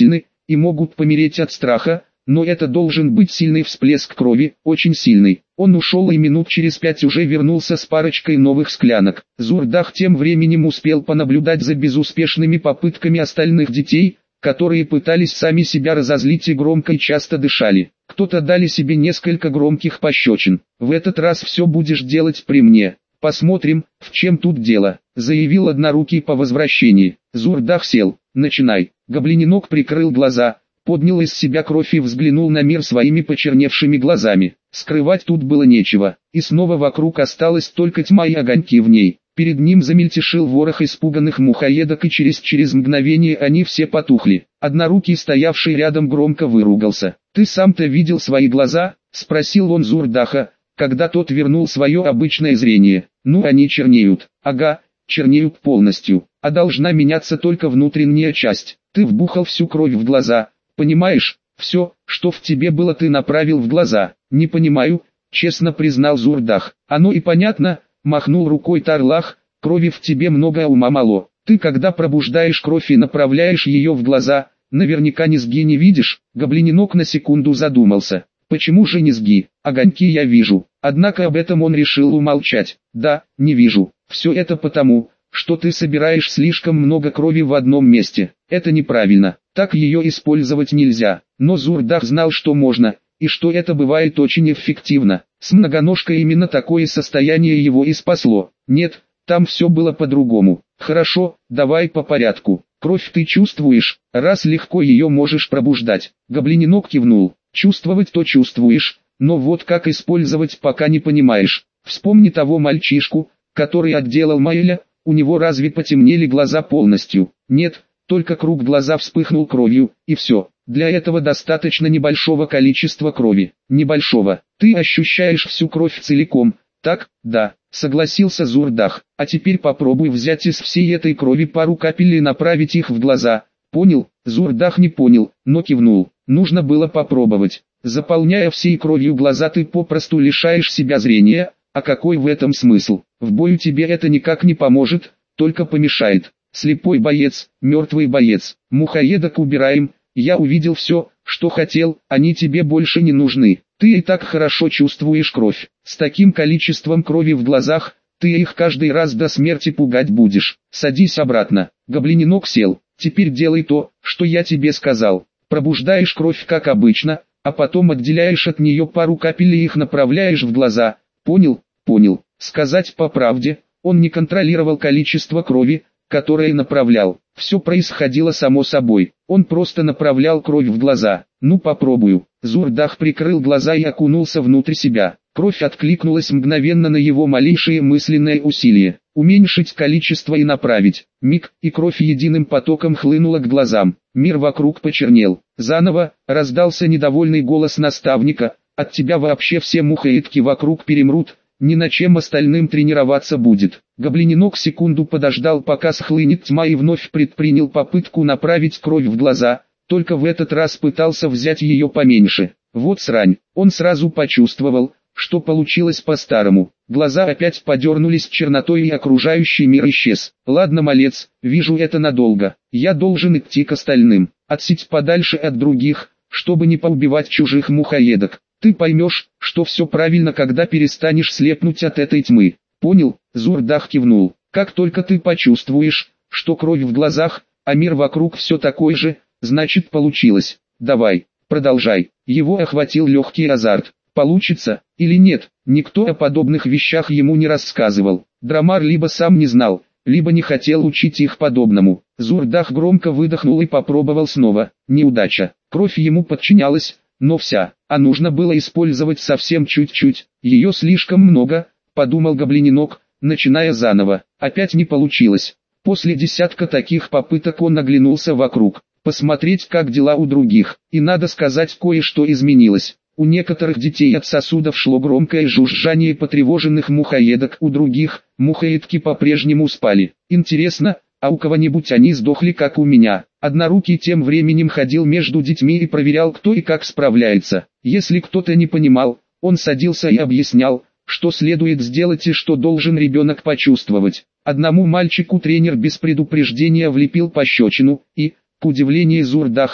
и могут помереть от страха, но это должен быть сильный всплеск крови, очень сильный. Он ушел и минут через пять уже вернулся с парочкой новых склянок. Зурдах тем временем успел понаблюдать за безуспешными попытками остальных детей, которые пытались сами себя разозлить и громко и часто дышали. Кто-то дали себе несколько громких пощечин. «В этот раз все будешь делать при мне. Посмотрим, в чем тут дело», — заявил однорукий по возвращении. Зурдах сел. «Начинай». Гоблиненок прикрыл глаза, поднял из себя кровь и взглянул на мир своими почерневшими глазами. Скрывать тут было нечего, и снова вокруг осталась только тьма и огоньки в ней. Перед ним замельтешил ворох испуганных мухоедок, и через через мгновение они все потухли. Однорукий, стоявший рядом, громко выругался. «Ты сам-то видел свои глаза?» — спросил он Зурдаха, когда тот вернул свое обычное зрение. «Ну, они чернеют». «Ага, чернеют полностью, а должна меняться только внутренняя часть. Ты вбухал всю кровь в глаза, понимаешь? Все, что в тебе было, ты направил в глаза». «Не понимаю», — честно признал Зурдах. «Оно и понятно», — махнул рукой Тарлах, «крови в тебе много, а ума мало. Ты когда пробуждаешь кровь и направляешь ее в глаза, наверняка низги не видишь». Гоблиненок на секунду задумался. «Почему же низги? Огоньки я вижу». Однако об этом он решил умолчать. «Да, не вижу. Все это потому, что ты собираешь слишком много крови в одном месте. Это неправильно. Так ее использовать нельзя». Но Зурдах знал, что можно, и что это бывает очень эффективно. С многоножкой именно такое состояние его и спасло. Нет, там все было по-другому. «Хорошо, давай по порядку. Кровь ты чувствуешь, раз легко ее можешь пробуждать». Гоблиненок кивнул. «Чувствовать то чувствуешь, но вот как использовать пока не понимаешь. Вспомни того мальчишку, который отделал Майля, у него разве потемнели глаза полностью?» «Нет, только круг глаза вспыхнул кровью, и все. Для этого достаточно небольшого количества крови». «Небольшого. Ты ощущаешь всю кровь целиком, так?» «Да», согласился Зурдах. «А теперь попробуй взять из всей этой крови пару капель и направить их в глаза». «Понял?» Зурдах не понял, но кивнул. Нужно было попробовать. Заполняя всей кровью глаза, ты попросту лишаешь себя зрения, а какой в этом смысл? В бою тебе это никак не поможет, только помешает. Слепой боец, мертвый боец, мухоедок убираем. Я увидел все, что хотел, они тебе больше не нужны. Ты и так хорошо чувствуешь кровь. С таким количеством крови в глазах, ты их каждый раз до смерти пугать будешь. Садись обратно». Гоблиненок сел. «Теперь делай то, что я тебе сказал. Пробуждаешь кровь как обычно, а потом отделяешь от нее пару капель и их направляешь в глаза». «Понял?» «Понял». Сказать по правде, он не контролировал количество крови, которое направлял. Все происходило само собой. Он просто направлял кровь в глаза. «Ну попробую». Зурдах прикрыл глаза и окунулся внутрь себя. Кровь откликнулась мгновенно на его малейшее мысленное усилие. Уменьшить количество и направить. Миг, и кровь единым потоком хлынула к глазам. Мир вокруг почернел. «Заново», — раздался недовольный голос наставника, «от тебя вообще все мухоедки вокруг перемрут, ни на чем остальным тренироваться будет». Гоблиненок секунду подождал, пока схлынет тьма, и вновь предпринял попытку направить кровь в глаза, только в этот раз пытался взять ее поменьше. Вот срань, он сразу почувствовал, что получилось по-старому. Глаза опять подернулись чернотой, и окружающий мир исчез. «Ладно, малец, вижу, это надолго. Я должен идти к остальным, отсидеть подальше от других, чтобы не поубивать чужих мухоедок. Ты поймешь, что все правильно, когда перестанешь слепнуть от этой тьмы». «Понял?» Зурдах кивнул. «Как только ты почувствуешь, что кровь в глазах, а мир вокруг все такой же, значит получилось. Давай, продолжай». Его охватил легкий азарт. Получится или нет, никто о подобных вещах ему не рассказывал. Драмар либо сам не знал, либо не хотел учить их подобному. Зурдах громко выдохнул и попробовал снова. Неудача. Кровь ему подчинялась, но вся, а нужно было использовать совсем чуть-чуть. Ее слишком много, подумал Гоблиненок, начиная заново. Опять не получилось. После десятка таких попыток он оглянулся вокруг, посмотреть, как дела у других, и надо сказать, кое-что изменилось. У некоторых детей от сосудов шло громкое жужжание потревоженных мухоедок, у других мухоедки по-прежнему спали. Интересно, а у кого-нибудь они сдохли, как у меня? Однорукий тем временем ходил между детьми и проверял, кто и как справляется. Если кто-то не понимал, он садился и объяснял, что следует сделать и что должен ребенок почувствовать. Одному мальчику тренер без предупреждения влепил пощечину, и, к удивлению Зурдаха,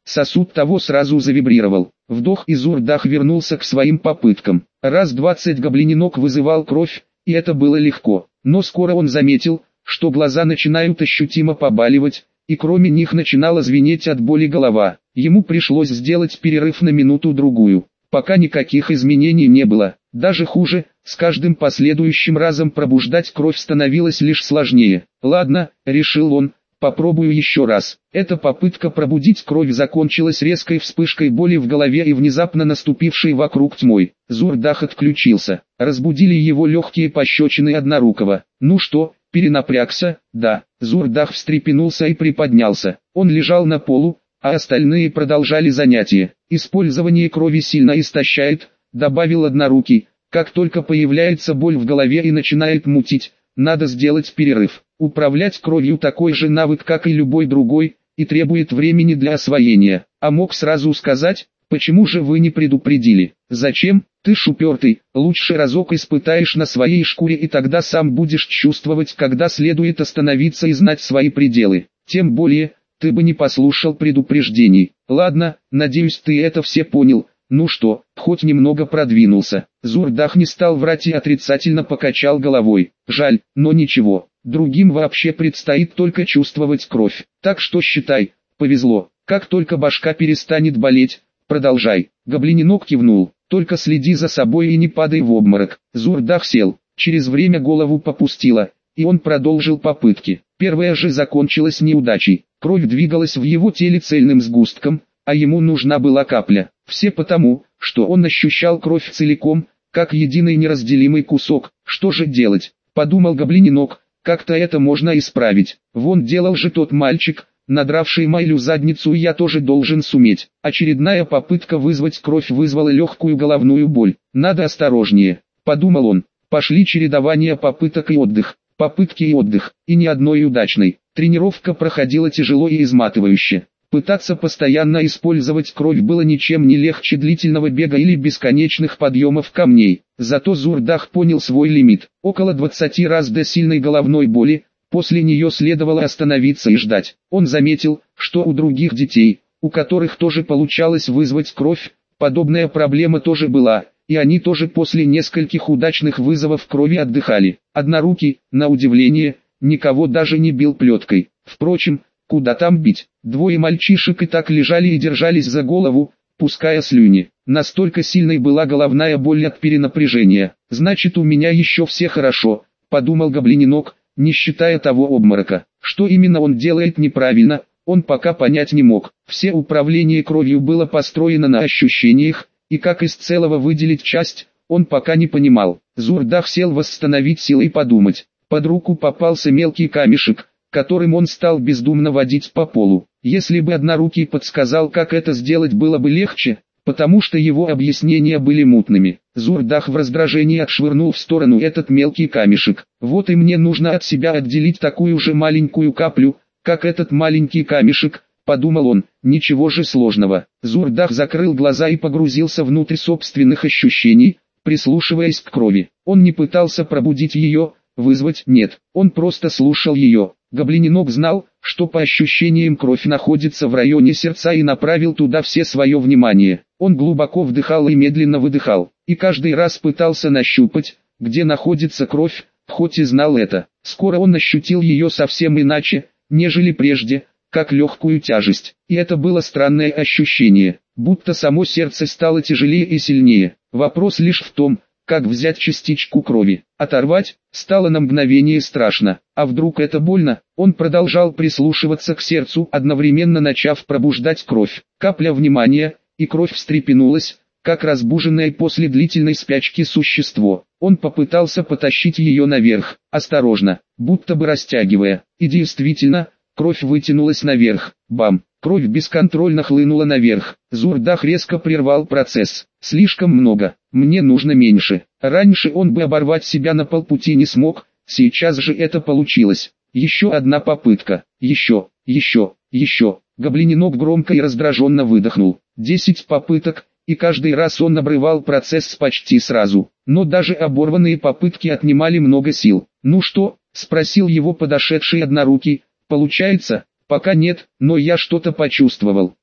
Сосуд того сразу завибрировал. Вдох, и Зурдах вернулся к своим попыткам. Раз двадцать гоблининок вызывал кровь, и это было легко. Но скоро он заметил, что глаза начинают ощутимо побаливать, и кроме них начинала звенеть от боли голова. Ему пришлось сделать перерыв на минуту-другую. Пока никаких изменений не было. Даже хуже, с каждым последующим разом пробуждать кровь становилось лишь сложнее. «Ладно», — решил он, — «попробую еще раз». Эта попытка пробудить кровь закончилась резкой вспышкой боли в голове и внезапно наступившей вокруг тьмой. Зурдах отключился. Разбудили его легкие пощечины Однорукого. «Ну что, перенапрягся?» «Да». Зурдах встрепенулся и приподнялся. Он лежал на полу, а остальные продолжали занятие. «Использование крови сильно истощает», — добавил Однорукий. «Как только появляется боль в голове и начинает мутить, надо сделать перерыв. Управлять кровью такой же навык, как и любой другой, и требует времени для освоения. А мог сразу сказать, почему же вы не предупредили? Зачем? Ты ж упертый, лучше разок испытаешь на своей шкуре, и тогда сам будешь чувствовать, когда следует остановиться и знать свои пределы. Тем более, ты бы не послушал предупреждений. Ладно, надеюсь, ты это все понял. Ну что, хоть немного продвинулся». Зурдах не стал врать и отрицательно покачал головой. «Жаль, но ничего, другим вообще предстоит только чувствовать кровь. Так что считай, повезло. Как только башка перестанет болеть, продолжай». Гоблининок кивнул. «Только следи за собой и не падай в обморок». Зурдах сел. Через время голову попустило, и он продолжил попытки. Первая же закончилась неудачей. Кровь двигалась в его теле цельным сгустком, а ему нужна была капля. Все потому, что он ощущал кровь целиком, как единый неразделимый кусок. «Что же делать?» — подумал гоблининок. «Как-то это можно исправить. Вон делал же тот мальчик, надравший Майлю задницу, и я тоже должен суметь». Очередная попытка вызвать кровь вызвала легкую головную боль. «Надо осторожнее», — подумал он. Пошли чередование попыток и отдых, попытки и отдых, и ни одной удачной. Тренировка проходила тяжело и изматывающе. Пытаться постоянно использовать кровь было ничем не легче длительного бега или бесконечных подъемов камней. Зато Зурдах понял свой лимит. Около двадцати раз до сильной головной боли, после нее следовало остановиться и ждать. Он заметил, что у других детей, у которых тоже получалось вызвать кровь, подобная проблема тоже была, и они тоже после нескольких удачных вызовов крови отдыхали. Однорукий, на удивление, никого даже не бил плеткой. Впрочем, куда там бить? Двое мальчишек и так лежали и держались за голову, пуская слюни. Настолько сильной была головная боль от перенапряжения. «Значит, у меня еще все хорошо», — подумал гоблининок, не считая того обморока. Что именно он делает неправильно, он пока понять не мог. Все управление кровью было построено на ощущениях, и как из целого выделить часть, он пока не понимал. Зурдах сел восстановить силы и подумать. Под руку попался мелкий камешек, которым он стал бездумно водить по полу. Если бы Однорукий подсказал, как это сделать, было бы легче, потому что его объяснения были мутными. Зурдах в раздражении отшвырнул в сторону этот мелкий камешек. «Вот и мне нужно от себя отделить такую же маленькую каплю, как этот маленький камешек», — подумал он. «Ничего же сложного». Зурдах закрыл глаза и погрузился внутрь собственных ощущений, прислушиваясь к крови. Он не пытался пробудить ее, вызвать, нет, он просто слушал ее. Гоблининок знал, что по ощущениям кровь находится в районе сердца, и направил туда все свое внимание. Он глубоко вдыхал и медленно выдыхал, и каждый раз пытался нащупать, где находится кровь, хоть и знал это. Скоро он ощутил ее совсем иначе, нежели прежде, как легкую тяжесть. И это было странное ощущение, будто само сердце стало тяжелее и сильнее. Вопрос лишь в том, как взять частичку крови. Оторвать стало на мгновение страшно. А вдруг это больно? Он продолжал прислушиваться к сердцу, одновременно начав пробуждать кровь. Капля внимания, и кровь встрепенулась, как разбуженное после длительной спячки существо. Он попытался потащить ее наверх, осторожно, будто бы растягивая. И действительно, кровь вытянулась наверх. Бам! Кровь бесконтрольно хлынула наверх. Зурдах резко прервал процесс. «Слишком много, мне нужно меньше». Раньше он бы оборвать себя на полпути не смог, сейчас же это получилось. Еще одна попытка. Еще, еще, еще. Гоблининок громко и раздраженно выдохнул. Десять попыток, и каждый раз он обрывал процесс почти сразу. Но даже оборванные попытки отнимали много сил. «Ну что?» — спросил его подошедший Однорукий. «Получается?» «Пока нет, но я что-то почувствовал».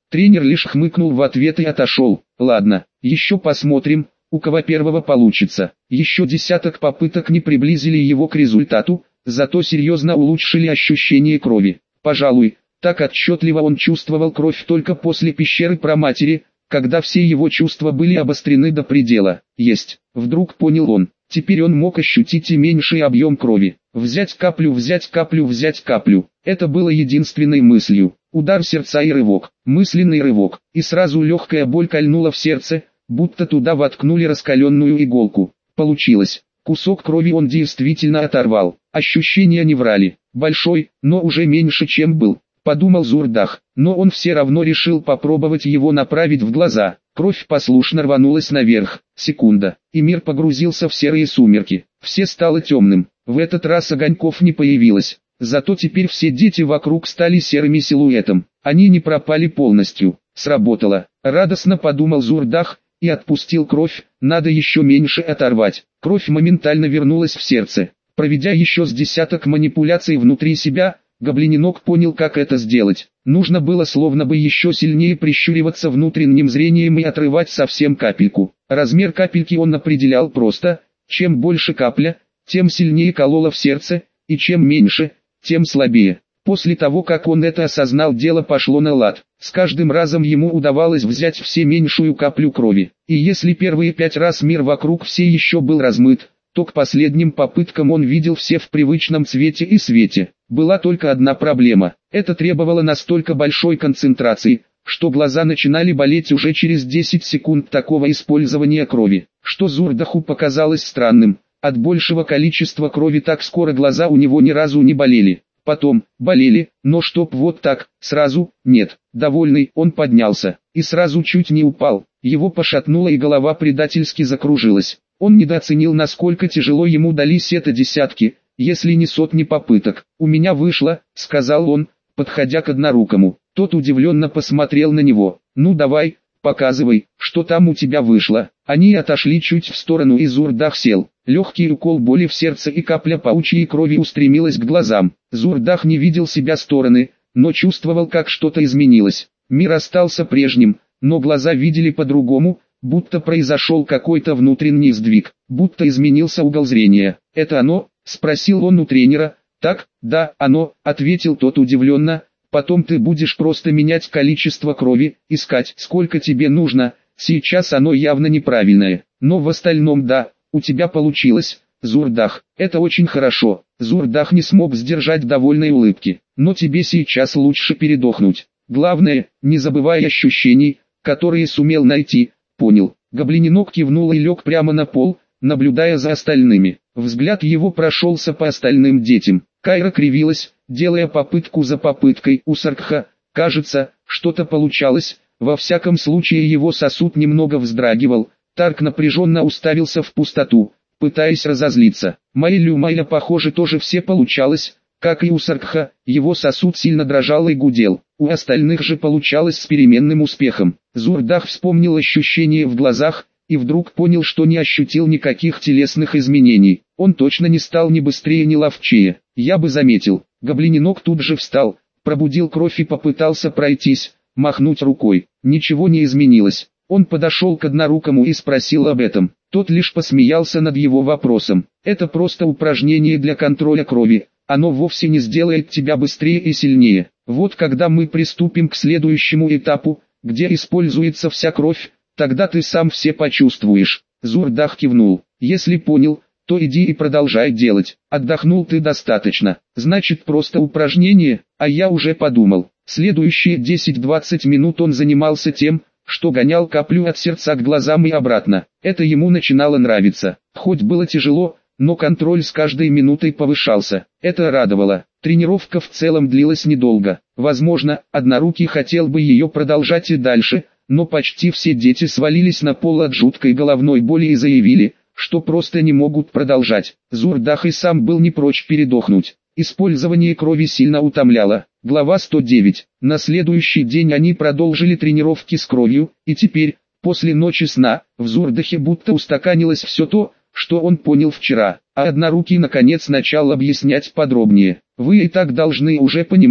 Тренер лишь хмыкнул в ответ и отошел. Ладно, еще посмотрим, у кого первого получится. Еще десяток попыток не приблизили его к результату, зато серьезно улучшили ощущение крови. Пожалуй, так отчетливо он чувствовал кровь только после пещеры праматери, когда все его чувства были обострены до предела. Есть, вдруг понял он. Теперь он мог ощутить и меньший объем крови. Взять каплю, взять каплю, взять каплю. Это было единственной мыслью. Удар сердца и рывок, мысленный рывок, и сразу легкая боль кольнула в сердце, будто туда воткнули раскаленную иголку. Получилось. Кусок крови он действительно оторвал. Ощущения не врали. Большой, но уже меньше, чем был. Подумал Зурдах, но он все равно решил попробовать его направить в глаза. Кровь послушно рванулась наверх. Секунда, и мир погрузился в серые сумерки. Все стало темным. В этот раз огоньков не появилось. Зато теперь все дети вокруг стали серыми силуэтом. Они не пропали полностью. Сработало. Радостно подумал Зурдах и отпустил кровь. Надо еще меньше оторвать. Кровь моментально вернулась в сердце. Проведя еще с десяток манипуляций внутри себя, Гоблиненок понял, как это сделать. Нужно было словно бы еще сильнее прищуриваться внутренним зрением и отрывать совсем капельку. Размер капельки он определял просто. Чем больше капля, тем сильнее колола в сердце, и чем меньше, тем слабее. После того, как он это осознал, дело пошло на лад. С каждым разом ему удавалось взять все меньшую каплю крови. И если первые пять раз мир вокруг все еще был размыт, то к последним попыткам он видел все в привычном цвете и свете. Была только одна проблема. Это требовало настолько большой концентрации, что глаза начинали болеть уже через десять секунд такого использования крови, что Зурдаху показалось странным. От большего количества крови так скоро глаза у него ни разу не болели. Потом, болели, но чтоб вот так, сразу, нет. Довольный, он поднялся, и сразу чуть не упал. Его пошатнуло и голова предательски закружилась. Он недооценил, насколько тяжело ему дались это десятки, если не сотни попыток. «У меня вышло», — сказал он, подходя к однорукому. Тот удивленно посмотрел на него. «Ну давай, показывай, что там у тебя вышло». Они отошли чуть в сторону, и Зурдах сел. Легкий укол боли в сердце и капля паучьей крови устремилась к глазам. Зурдах не видел себя стороны, но чувствовал, как что-то изменилось. Мир остался прежним, но глаза видели по-другому, будто произошел какой-то внутренний сдвиг, будто изменился угол зрения. «Это оно?» — спросил он у тренера. «Так, да, оно», — ответил тот удивленно. «Потом ты будешь просто менять количество крови, искать, сколько тебе нужно. Сейчас оно явно неправильное, но в остальном да, у тебя получилось, Зурдах, это очень хорошо». Зурдах не смог сдержать довольной улыбки. «Но тебе сейчас лучше передохнуть. Главное, не забывай ощущений, которые сумел найти». «Понял». Гоблиненок кивнул и лег прямо на пол, наблюдая за остальными. Взгляд его прошелся по остальным детям. Кайра кривилась, делая попытку за попыткой. У Саркха, кажется, что-то получалось. Во всяком случае его сосуд немного вздрагивал. Тарк напряженно уставился в пустоту, пытаясь разозлиться. Майлю Майля, похоже, тоже все получалось, как и у Саркха. Его сосуд сильно дрожал и гудел. У остальных же получалось с переменным успехом. Зурдах вспомнил ощущение в глазах, и вдруг понял, что не ощутил никаких телесных изменений. Он точно не стал ни быстрее, ни ловчее. Я бы заметил. Гоблиненок тут же встал, пробудил кровь и попытался пройтись, махнуть рукой. Ничего не изменилось. Он подошел к однорукому и спросил об этом. Тот лишь посмеялся над его вопросом. «Это просто упражнение для контроля крови. Оно вовсе не сделает тебя быстрее и сильнее. Вот когда мы приступим к следующему этапу, где используется вся кровь, тогда ты сам все почувствуешь». Зурдах кивнул. «Если понял, то иди и продолжай делать. Отдохнул ты достаточно. Значит, просто упражнение, а я уже подумал». Следующие десять-двадцать минут он занимался тем, что гонял каплю от сердца к глазам и обратно. Это ему начинало нравиться. Хоть было тяжело, но контроль с каждой минутой повышался. Это радовало. Тренировка в целом длилась недолго. Возможно, однорукий хотел бы ее продолжать и дальше, но почти все дети свалились на пол от жуткой головной боли и заявили, что просто не могут продолжать. Зурдах и сам был не прочь передохнуть. Использование крови сильно утомляло. Глава сто девять. На следующий день они продолжили тренировки с кровью, и теперь, после ночи сна, в Зурдахе будто устаканилось все то, что он понял вчера, а однорукий наконец начал объяснять подробнее. «Вы и так должны уже понимать,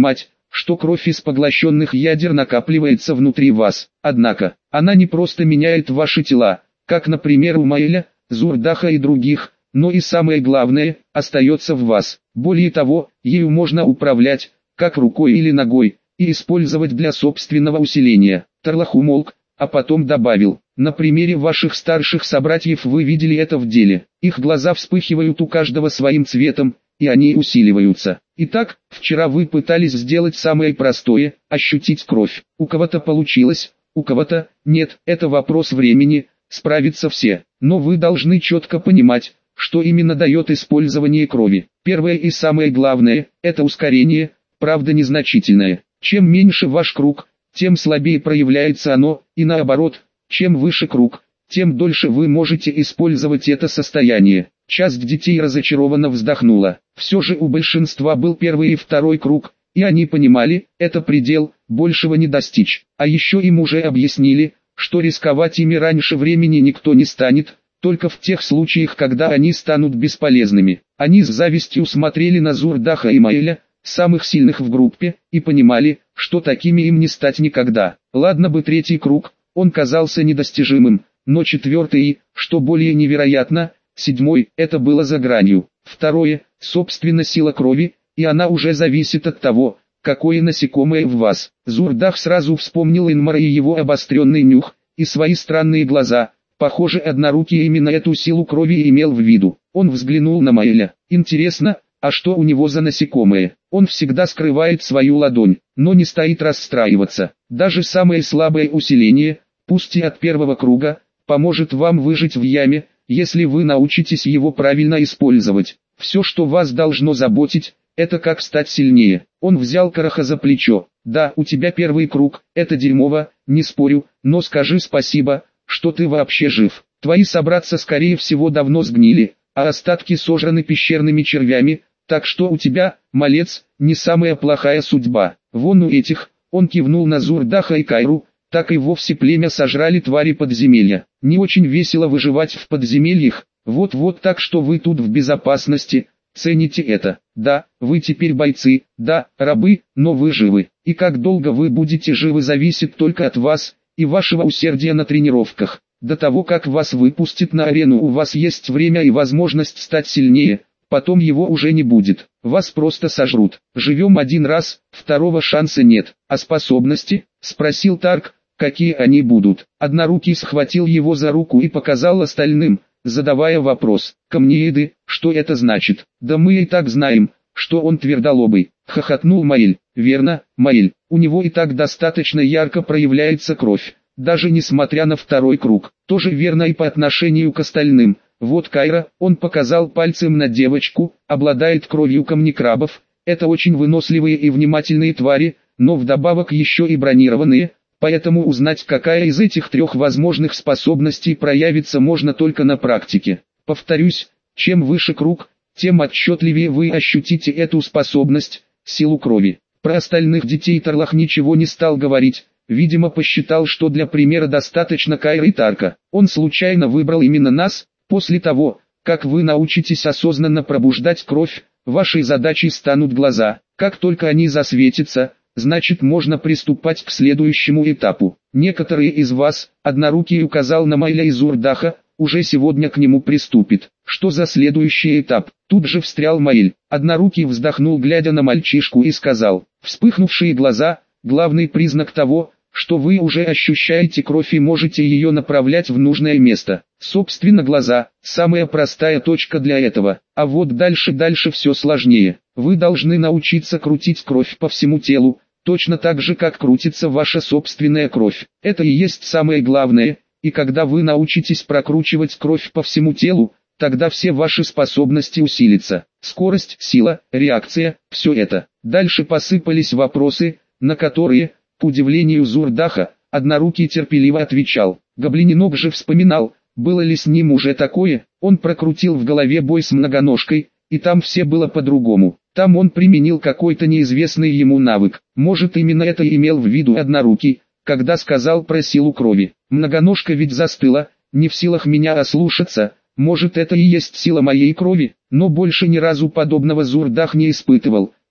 что кровь из поглощенных ядер накапливается внутри вас. Однако, она не просто меняет ваши тела, как, например, у Маэля, Зурдаха и других, но и самое главное, остается в вас. Более того, ею можно управлять, как рукой или ногой, и использовать для собственного усиления. Тарлах умолк, а потом добавил: на примере ваших старших собратьев вы видели это в деле. Их глаза вспыхивают у каждого своим цветом, и они усиливаются. Итак, вчера вы пытались сделать самое простое – ощутить кровь. У кого-то получилось, у кого-то нет, это вопрос времени, справятся все. Но вы должны четко понимать, что именно дает использование крови. Первое и самое главное – это ускорение, правда незначительное. Чем меньше ваш круг, тем слабее проявляется оно, и наоборот, чем выше круг, тем дольше вы можете использовать это состояние. Часть детей разочарованно вздохнула. Все же у большинства был первый и второй круг, и они понимали, это предел, большего не достичь. А еще им уже объяснили, что рисковать ими раньше времени никто не станет, только в тех случаях, когда они станут бесполезными. Они с завистью смотрели на Зурдаха и Маэля, самых сильных в группе, и понимали, что такими им не стать никогда. Ладно бы третий круг, он казался недостижимым, но четвертый, что более невероятно, седьмой, это было за гранью. Второе, собственно сила крови, и она уже зависит от того, какое насекомое в вас. Зурдах сразу вспомнил Инмара и его обостренный нюх, и свои странные глаза. Похоже, однорукий именно эту силу крови имел в виду. Он взглянул на Маэля. Интересно, а что у него за насекомое? Он всегда скрывает свою ладонь, но не стоит расстраиваться. Даже самое слабое усиление, пусть и от первого круга, поможет вам выжить в яме, если вы научитесь его правильно использовать. Все, что вас должно заботить, это как стать сильнее. Он взял Караха за плечо. Да, у тебя первый круг, это дерьмово, не спорю, но скажи спасибо, что ты вообще жив. Твои собратья скорее всего давно сгнили, а остатки сожраны пещерными червями, так что у тебя, малец, не самая плохая судьба. Вон у этих, он кивнул на Зурдаха и Кайру, так и вовсе племя сожрали твари подземелья. Не очень весело выживать в подземельях, вот-вот, так что вы тут в безопасности, цените это. Да, вы теперь бойцы, да, рабы, но вы живы. И как долго вы будете живы зависит только от вас и вашего усердия на тренировках. До того как вас выпустят на арену, у вас есть время и возможность стать сильнее, потом его уже не будет. Вас просто сожрут. Живем один раз, второго шанса нет. А способности? Спросил Тарк. Какие они будут? Однорукий схватил его за руку и показал остальным, задавая вопрос. Камнееды, что это значит? Да мы и так знаем, что он твердолобый. Хохотнул Маэль. Верно, Маэль, у него и так достаточно ярко проявляется кровь, даже несмотря на второй круг. Тоже верно и по отношению к остальным. Вот Кайра, он показал пальцем на девочку, обладает кровью камнекрабов. Это очень выносливые и внимательные твари, но вдобавок еще и бронированные. Поэтому узнать, какая из этих трех возможных способностей проявится, можно только на практике. Повторюсь, чем выше круг, тем отчетливее вы ощутите эту способность, силу крови. Про остальных детей Тарлах ничего не стал говорить, видимо посчитал, что для примера достаточно Кайры и Тарка. Он случайно выбрал именно нас. После того, как вы научитесь осознанно пробуждать кровь, вашей задачей станут глаза. Как только они засветятся, значит можно приступать к следующему этапу. Некоторые из вас, однорукий указал на Маэля и Зурдаха, уже сегодня к нему приступит. Что за следующий этап? Тут же встрял Маэль. Однорукий вздохнул, глядя на мальчишку, и сказал: вспыхнувшие глаза – главный признак того, что вы уже ощущаете кровь и можете ее направлять в нужное место. Собственно, глаза – самая простая точка для этого. А вот дальше-дальше все сложнее. Вы должны научиться крутить кровь по всему телу, точно так же, как крутится ваша собственная кровь. Это и есть самое главное, и когда вы научитесь прокручивать кровь по всему телу, тогда все ваши способности усилятся. Скорость, сила, реакция – все это. Дальше посыпались вопросы, на которые, к удивлению Зурдаха, однорукий терпеливо отвечал. Гоблининок же вспоминал, было ли с ним уже такое. Он прокрутил в голове бой с многоножкой, и там все было по-другому. Там он применил какой-то неизвестный ему навык. Может, именно это и имел в виду однорукий, когда сказал про силу крови. Многоножка ведь застыла, не в силах меня ослушаться. Может, это и есть сила моей крови, но больше ни разу подобного Зурдах не испытывал.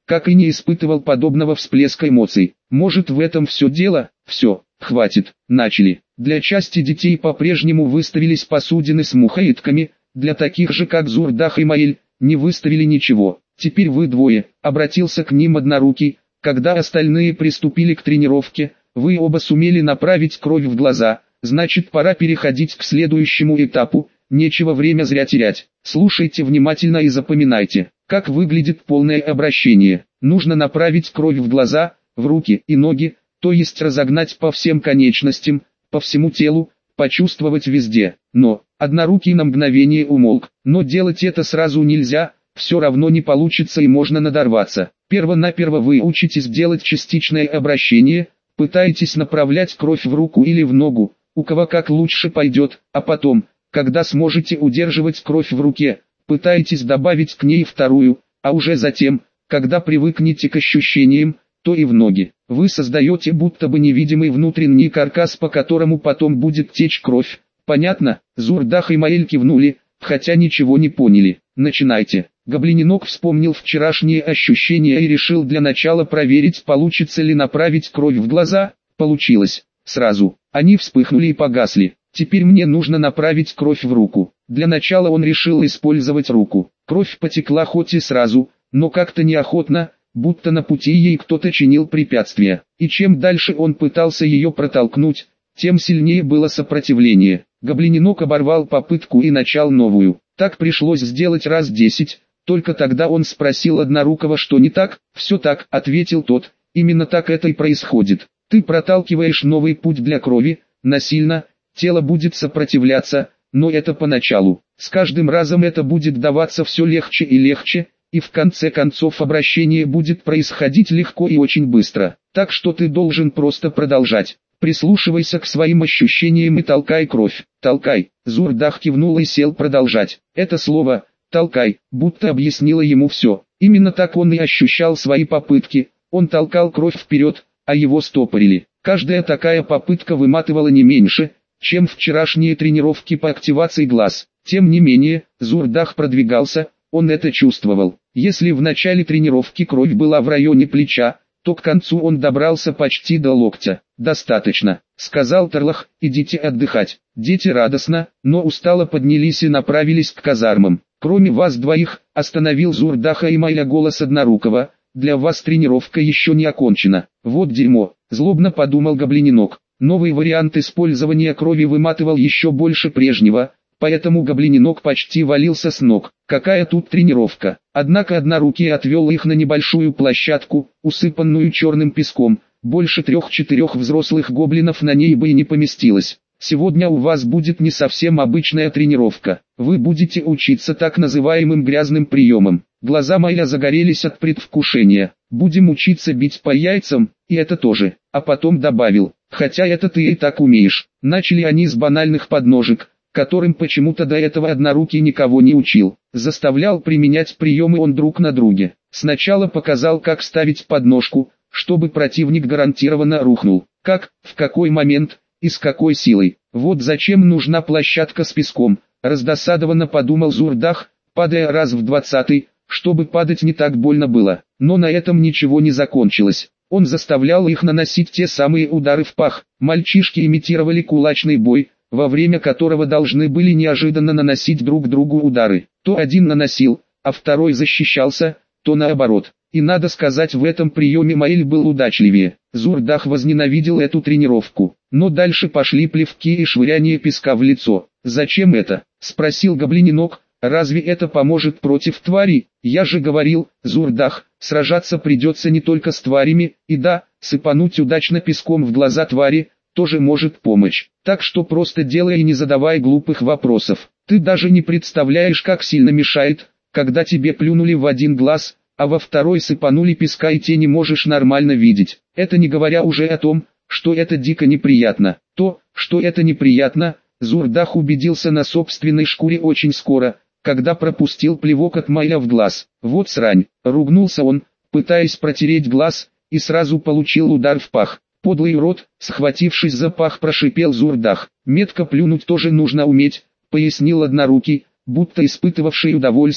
как и не испытывал подобного всплеска эмоций. Может, в этом все дело? Все, хватит, начали. Для части детей по-прежнему выставились посудины с мухоитками, для таких же как Зурдах и Маэль, не выставили ничего. Теперь вы двое, обратился к ним Однорукий, когда остальные приступили к тренировке, вы оба сумели направить кровь в глаза, значит пора переходить к следующему этапу, нечего время зря терять. Слушайте внимательно и запоминайте, как выглядит полное обращение. Нужно направить кровь в глаза, в руки и ноги, то есть разогнать по всем конечностям, по всему телу, почувствовать везде. Но, Однорукий на мгновение умолк, но делать это сразу нельзя, все равно не получится и можно надорваться. Перво-наперво вы учитесь делать частичное обращение, пытаетесь направлять кровь в руку или в ногу, у кого как лучше пойдет, а потом, когда сможете удерживать кровь в руке, пытаетесь добавить к ней вторую, а уже затем, когда привыкнете к ощущениям, то и в ноги. Вы создаете будто бы невидимый внутренний каркас, по которому потом будет течь кровь. Понятно? Зурдах и Маэль кивнули, хотя ничего не поняли. Начинайте. Гоблиненок вспомнил вчерашние ощущения и решил для начала проверить, получится ли направить кровь в глаза. Получилось. Сразу. Они вспыхнули и погасли. Теперь мне нужно направить кровь в руку. Для начала он решил использовать руку. Кровь потекла хоть и сразу, но как-то неохотно, будто на пути ей кто-то чинил препятствия. И чем дальше он пытался ее протолкнуть, тем сильнее было сопротивление. Гоблиненок оборвал попытку и начал новую. Так пришлось сделать раз десять. Только тогда он спросил Однорукого, что не так. «Все так», — ответил тот, — «именно так это и происходит. Ты проталкиваешь новый путь для крови, насильно, тело будет сопротивляться, но это поначалу. С каждым разом это будет даваться все легче и легче, и в конце концов обращение будет происходить легко и очень быстро. Так что ты должен просто продолжать. Прислушивайся к своим ощущениям и толкай кровь. Толкай». Зурдах кивнул и сел продолжать. Это слово «толкай» будто объяснило ему все. Именно так он и ощущал свои попытки. Он толкал кровь вперед, а его стопорили. Каждая такая попытка выматывала не меньше, чем вчерашние тренировки по активации глаз. Тем не менее, Зурдах продвигался, он это чувствовал. Если в начале тренировки кровь была в районе плеча, то к концу он добрался почти до локтя. «Достаточно», — сказал Тарлах, — «идите отдыхать». Дети радостно, но устало поднялись и направились к казармам. «Кроме вас двоих», — остановил Зурдаха и Маэля голос Однорукого, — «для вас тренировка еще не окончена». «Вот дерьмо», — злобно подумал Гоблиненок. Новый вариант использования крови выматывал еще больше прежнего, поэтому Гоблиненок почти валился с ног. Какая тут тренировка? Однако Однорукий отвел их на небольшую площадку, усыпанную черным песком. Больше трех-четырех взрослых гоблинов на ней бы и не поместилось. Сегодня у вас будет не совсем обычная тренировка. Вы будете учиться так называемым грязным приемам. Глаза Маэля загорелись от предвкушения. Будем учиться бить по яйцам, и это тоже. А потом добавил, хотя это ты и так умеешь. Начали они с банальных подножек, которым почему-то до этого Однорукий никого не учил. Заставлял применять приемы он друг на друге. Сначала показал, как ставить подножку, чтобы противник гарантированно рухнул. Как, в какой момент и с какой силой. Вот зачем нужна площадка с песком, раздосадованно подумал Зурдах, падая раз в двадцатый, чтобы падать не так больно было. Но на этом ничего не закончилось. Он заставлял их наносить те самые удары в пах. Мальчишки имитировали кулачный бой, во время которого должны были неожиданно наносить друг другу удары. То один наносил, а второй защищался, то наоборот. И надо сказать, в этом приеме Маэль был удачливее. Зурдах возненавидел эту тренировку. Но дальше пошли плевки и швыряние песка в лицо. «Зачем это?» — спросил Гоблиненок. «Разве это поможет против тварей? Я же говорил, Зурдах, сражаться придется не только с тварями, и да, сыпануть удачно песком в глаза твари тоже может помочь. Так что просто делай и не задавай глупых вопросов. Ты даже не представляешь, как сильно мешает, когда тебе плюнули в один глаз, а во второй сыпанули песка и те не можешь нормально видеть. Это не говоря уже о том, что это дико неприятно. То, что это неприятно, Зурдах убедился на собственной шкуре очень скоро, когда пропустил плевок от Маэля в глаз. Вот срань, ругнулся он, пытаясь протереть глаз, и сразу получил удар в пах. Подлый урод, схватившись за пах, прошипел Зурдах. Метко плюнуть тоже нужно уметь, пояснил Однорукий, будто испытывавший удовольствие,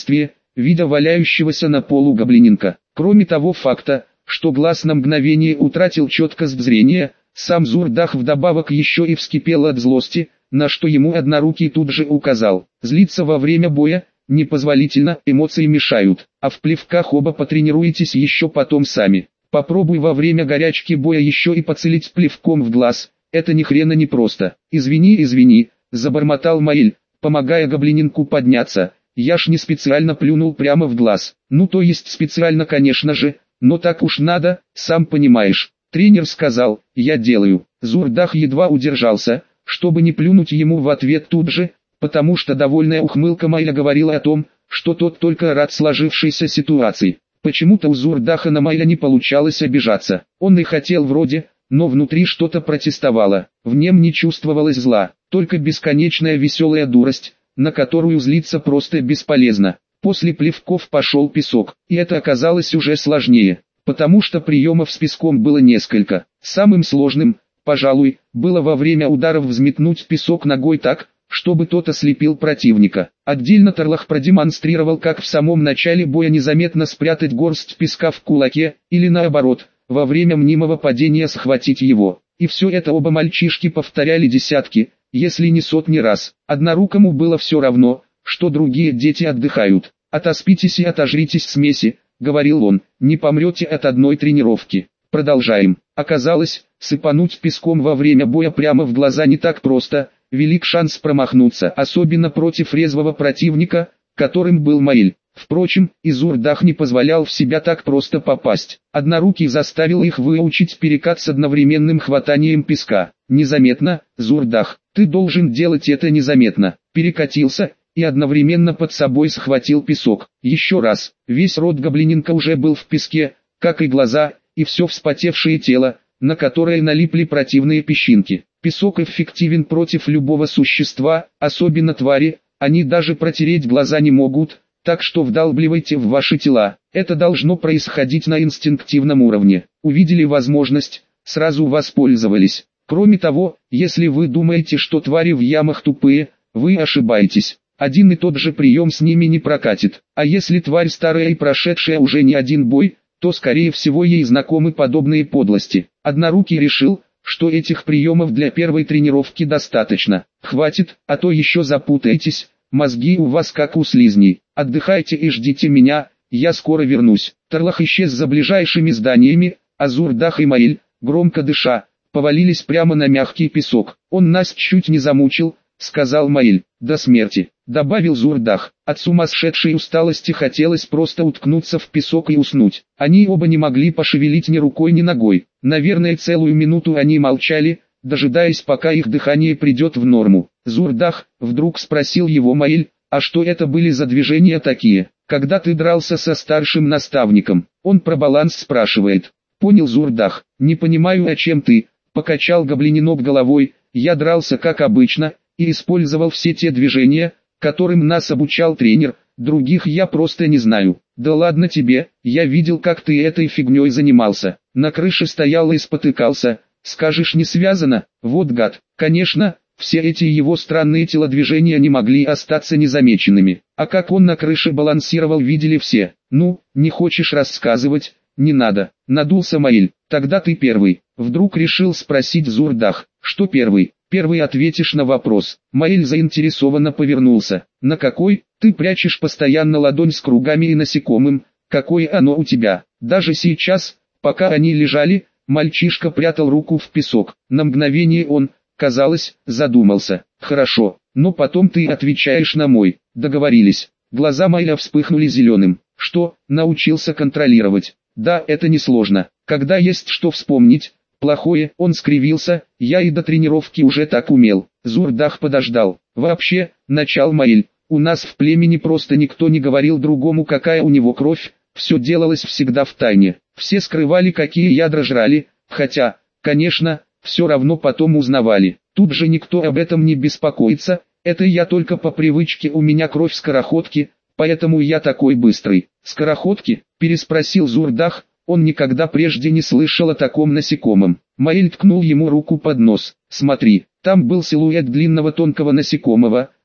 видя валяющегося на полу гоблиненка. Кроме того факта, что глаз на мгновение утратил четкость зрения, сам Зурдах вдобавок еще и вскипел от злости, на что ему Однорукий тут же указал. Злиться во время боя непозволительно, эмоции мешают, а в плевках оба потренируетесь еще потом сами. Попробуй во время горячки боя еще и поцелить плевком в глаз, это ни хрена не просто. Извини, извини, забормотал Маэль, помогая гоблиненку подняться, я ж не специально плюнул прямо в глаз. Ну то есть специально, конечно же, но так уж надо, сам понимаешь. Тренер сказал, я делаю. Зурдах едва удержался, чтобы не плюнуть ему в ответ тут же, потому что довольная ухмылка Маэля говорила о том, что тот только рад сложившейся ситуации. Почему-то у Зурдаха на Маэля не получалось обижаться. Он и хотел вроде, но внутри что-то протестовало. В нем не чувствовалось зла, только бесконечная веселая дурость, на которую злиться просто бесполезно. После плевков пошел песок, и это оказалось уже сложнее, потому что приемов с песком было несколько. Самым сложным, пожалуй, было во время ударов взметнуть песок ногой так, чтобы тот ослепил противника. Отдельно Тарлах продемонстрировал, как в самом начале боя незаметно спрятать горсть песка в кулаке, или наоборот, во время мнимого падения схватить его. И все это оба мальчишки повторяли десятки, если не сотни раз. Однорукому было все равно, что другие дети отдыхают. «Отоспитесь и отожритесь смеси», — говорил он, — «не помрете от одной тренировки». Продолжаем. Оказалось, сыпануть песком во время боя прямо в глаза не так просто, велик шанс промахнуться, особенно против резвого противника, которым был Маэль. Впрочем, и Зурдах не позволял в себя так просто попасть. Однорукий заставил их выучить перекат с одновременным хватанием песка. Незаметно, Зурдах, ты должен делать это незаметно. Перекатился и одновременно под собой схватил песок. Еще раз, весь рот гоблиненка уже был в песке, как и глаза, и все вспотевшее тело, на которое налипли противные песчинки. Песок эффективен против любого существа, особенно твари, они даже протереть глаза не могут, так что вдалбливайте в ваши тела. Это должно происходить на инстинктивном уровне. Увидели возможность, сразу воспользовались. Кроме того, если вы думаете, что твари в ямах тупые, вы ошибаетесь. Один и тот же прием с ними не прокатит. А если тварь старая и прошедшая уже не один бой, то скорее всего ей знакомы подобные подлости. Однорукий решил, что этих приемов для первой тренировки достаточно. Хватит, а то еще запутаетесь, мозги у вас как у слизней. Отдыхайте и ждите меня, я скоро вернусь. Тарлах исчез за ближайшими зданиями, а Зурдах и Маэль, громко дыша, повалились прямо на мягкий песок. Он нас чуть не замучил, сказал Маэль. До смерти, добавил Зурдах. От сумасшедшей усталости хотелось просто уткнуться в песок и уснуть. Они оба не могли пошевелить ни рукой, ни ногой. Наверное, целую минуту они молчали, дожидаясь, пока их дыхание придет в норму. Зурдах, вдруг спросил его Маэль, а что это были за движения такие? Когда ты дрался со старшим наставником, он про баланс спрашивает. Понял Зурдах, не понимаю, о чем ты, покачал гоблиненок головой, я дрался как обычно, и использовал все те движения, которым нас обучал тренер, других я просто не знаю. Да ладно тебе, я видел, как ты этой фигней занимался, на крыше стоял и спотыкался, скажешь, не связано? Вот гад. Конечно, все эти его странные телодвижения не могли остаться незамеченными, а как он на крыше балансировал, видели все. Ну, не хочешь рассказывать? Не надо. Надулся Маэль. Тогда ты первый. Вдруг решил спросить Зурдах. Что первый? Первый ответишь на вопрос. Маэль заинтересованно повернулся. На какой? Ты прячешь постоянно ладонь с кругами и насекомым. Какое оно у тебя? Даже сейчас, пока они лежали, мальчишка прятал руку в песок. На мгновение он, казалось, задумался. Хорошо, но потом ты отвечаешь на мой. Договорились. Глаза Маэля вспыхнули зеленым. Что, научился контролировать? Да, это несложно. Когда есть что вспомнить, плохое, он скривился, я и до тренировки уже так умел. Зурдах подождал. Вообще, начал Маэль, у нас в племени просто никто не говорил другому, какая у него кровь, все делалось всегда в тайне. Все скрывали, какие ядра жрали, хотя, конечно, все равно потом узнавали. Тут же никто об этом не беспокоится, это я только по привычке, у меня кровь скороходки, поэтому я такой быстрый. Скороходки? Переспросил Зурдах, он никогда прежде не слышал о таком насекомом. Маэль ткнул ему руку под нос. Смотри, там был силуэт длинного тонкого насекомого,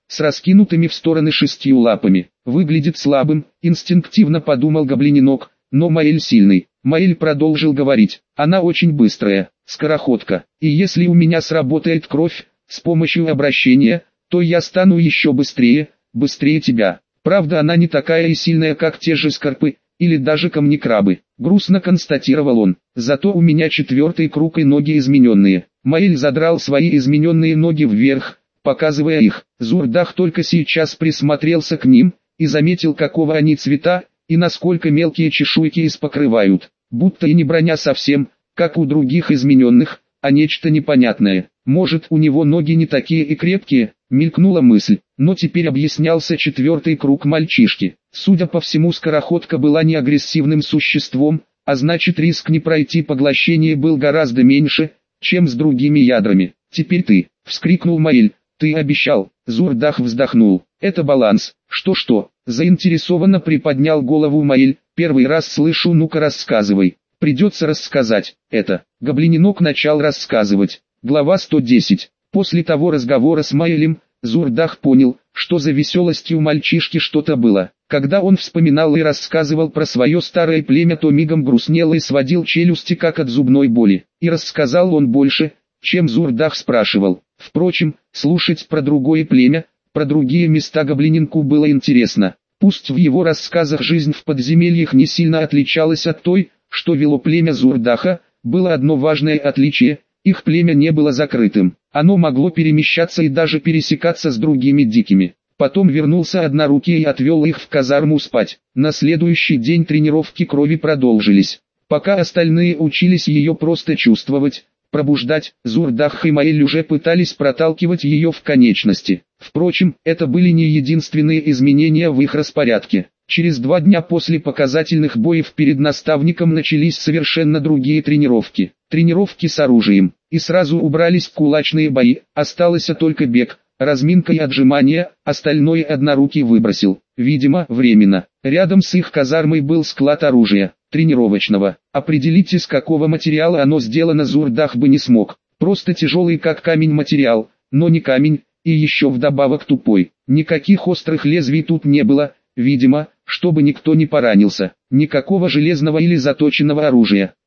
с раскинутыми в стороны шестью лапами. Выглядит слабым, инстинктивно подумал гоблиненок, но Маэль сильный. Маэль продолжил говорить, она очень быстрая, скороходка, и если у меня сработает кровь, с помощью обращения, то я стану еще быстрее, быстрее тебя. Правда, она не такая и сильная, как те же скорпы, или даже камнекрабы, грустно констатировал он. Зато у меня четвертый круг и ноги измененные. Маэль задрал свои измененные ноги вверх, показывая их. Зурдах только сейчас присмотрелся к ним, и заметил, какого они цвета, и насколько мелкие чешуйки их покрывают. Будто и не броня совсем, как у других измененных, а нечто непонятное. Может, у него ноги не такие и крепкие, мелькнула мысль, но теперь объяснялся четвертый круг мальчишки. Судя по всему, скороходка была не агрессивным существом, а значит, риск не пройти поглощение был гораздо меньше, чем с другими ядрами. «Теперь ты!» — вскрикнул Маэль. «Ты обещал!» — Зурдах вздохнул. «Это баланс!» «Что-что?» — заинтересованно приподнял голову Маэль. «Первый раз слышу, ну-ка рассказывай». «Придется рассказать это». Гоблиненок начал рассказывать. Глава сто десять. После того разговора с Маэлем, Зурдах понял, что за веселостью мальчишки что-то было. Когда он вспоминал и рассказывал про свое старое племя, то мигом грустнел и сводил челюсти как от зубной боли. И рассказал он больше, чем Зурдах спрашивал. Впрочем, слушать про другое племя, про другие места гоблиненку было интересно. Пусть в его рассказах жизнь в подземельях не сильно отличалась от той, что вело племя Зурдаха, было одно важное отличие – их племя не было закрытым. Оно могло перемещаться и даже пересекаться с другими дикими. Потом вернулся однорукий и отвел их в казарму спать. На следующий день тренировки крови продолжились. Пока остальные учились ее просто чувствовать, пробуждать, Зурдах и Маэль уже пытались проталкивать ее в конечности. Впрочем, это были не единственные изменения в их распорядке. Через два дня после показательных боев перед наставником начались совершенно другие тренировки. Тренировки с оружием. И сразу убрались кулачные бои, осталось только бег, разминка и отжимания, остальное однорукий выбросил. Видимо, временно. Рядом с их казармой был склад оружия, тренировочного. Определить, из какого материала оно сделано, Зурдах бы не смог. Просто тяжелый как камень материал, но не камень, и еще вдобавок тупой. Никаких острых лезвий тут не было, видимо, чтобы никто не поранился. Никакого железного или заточенного оружия.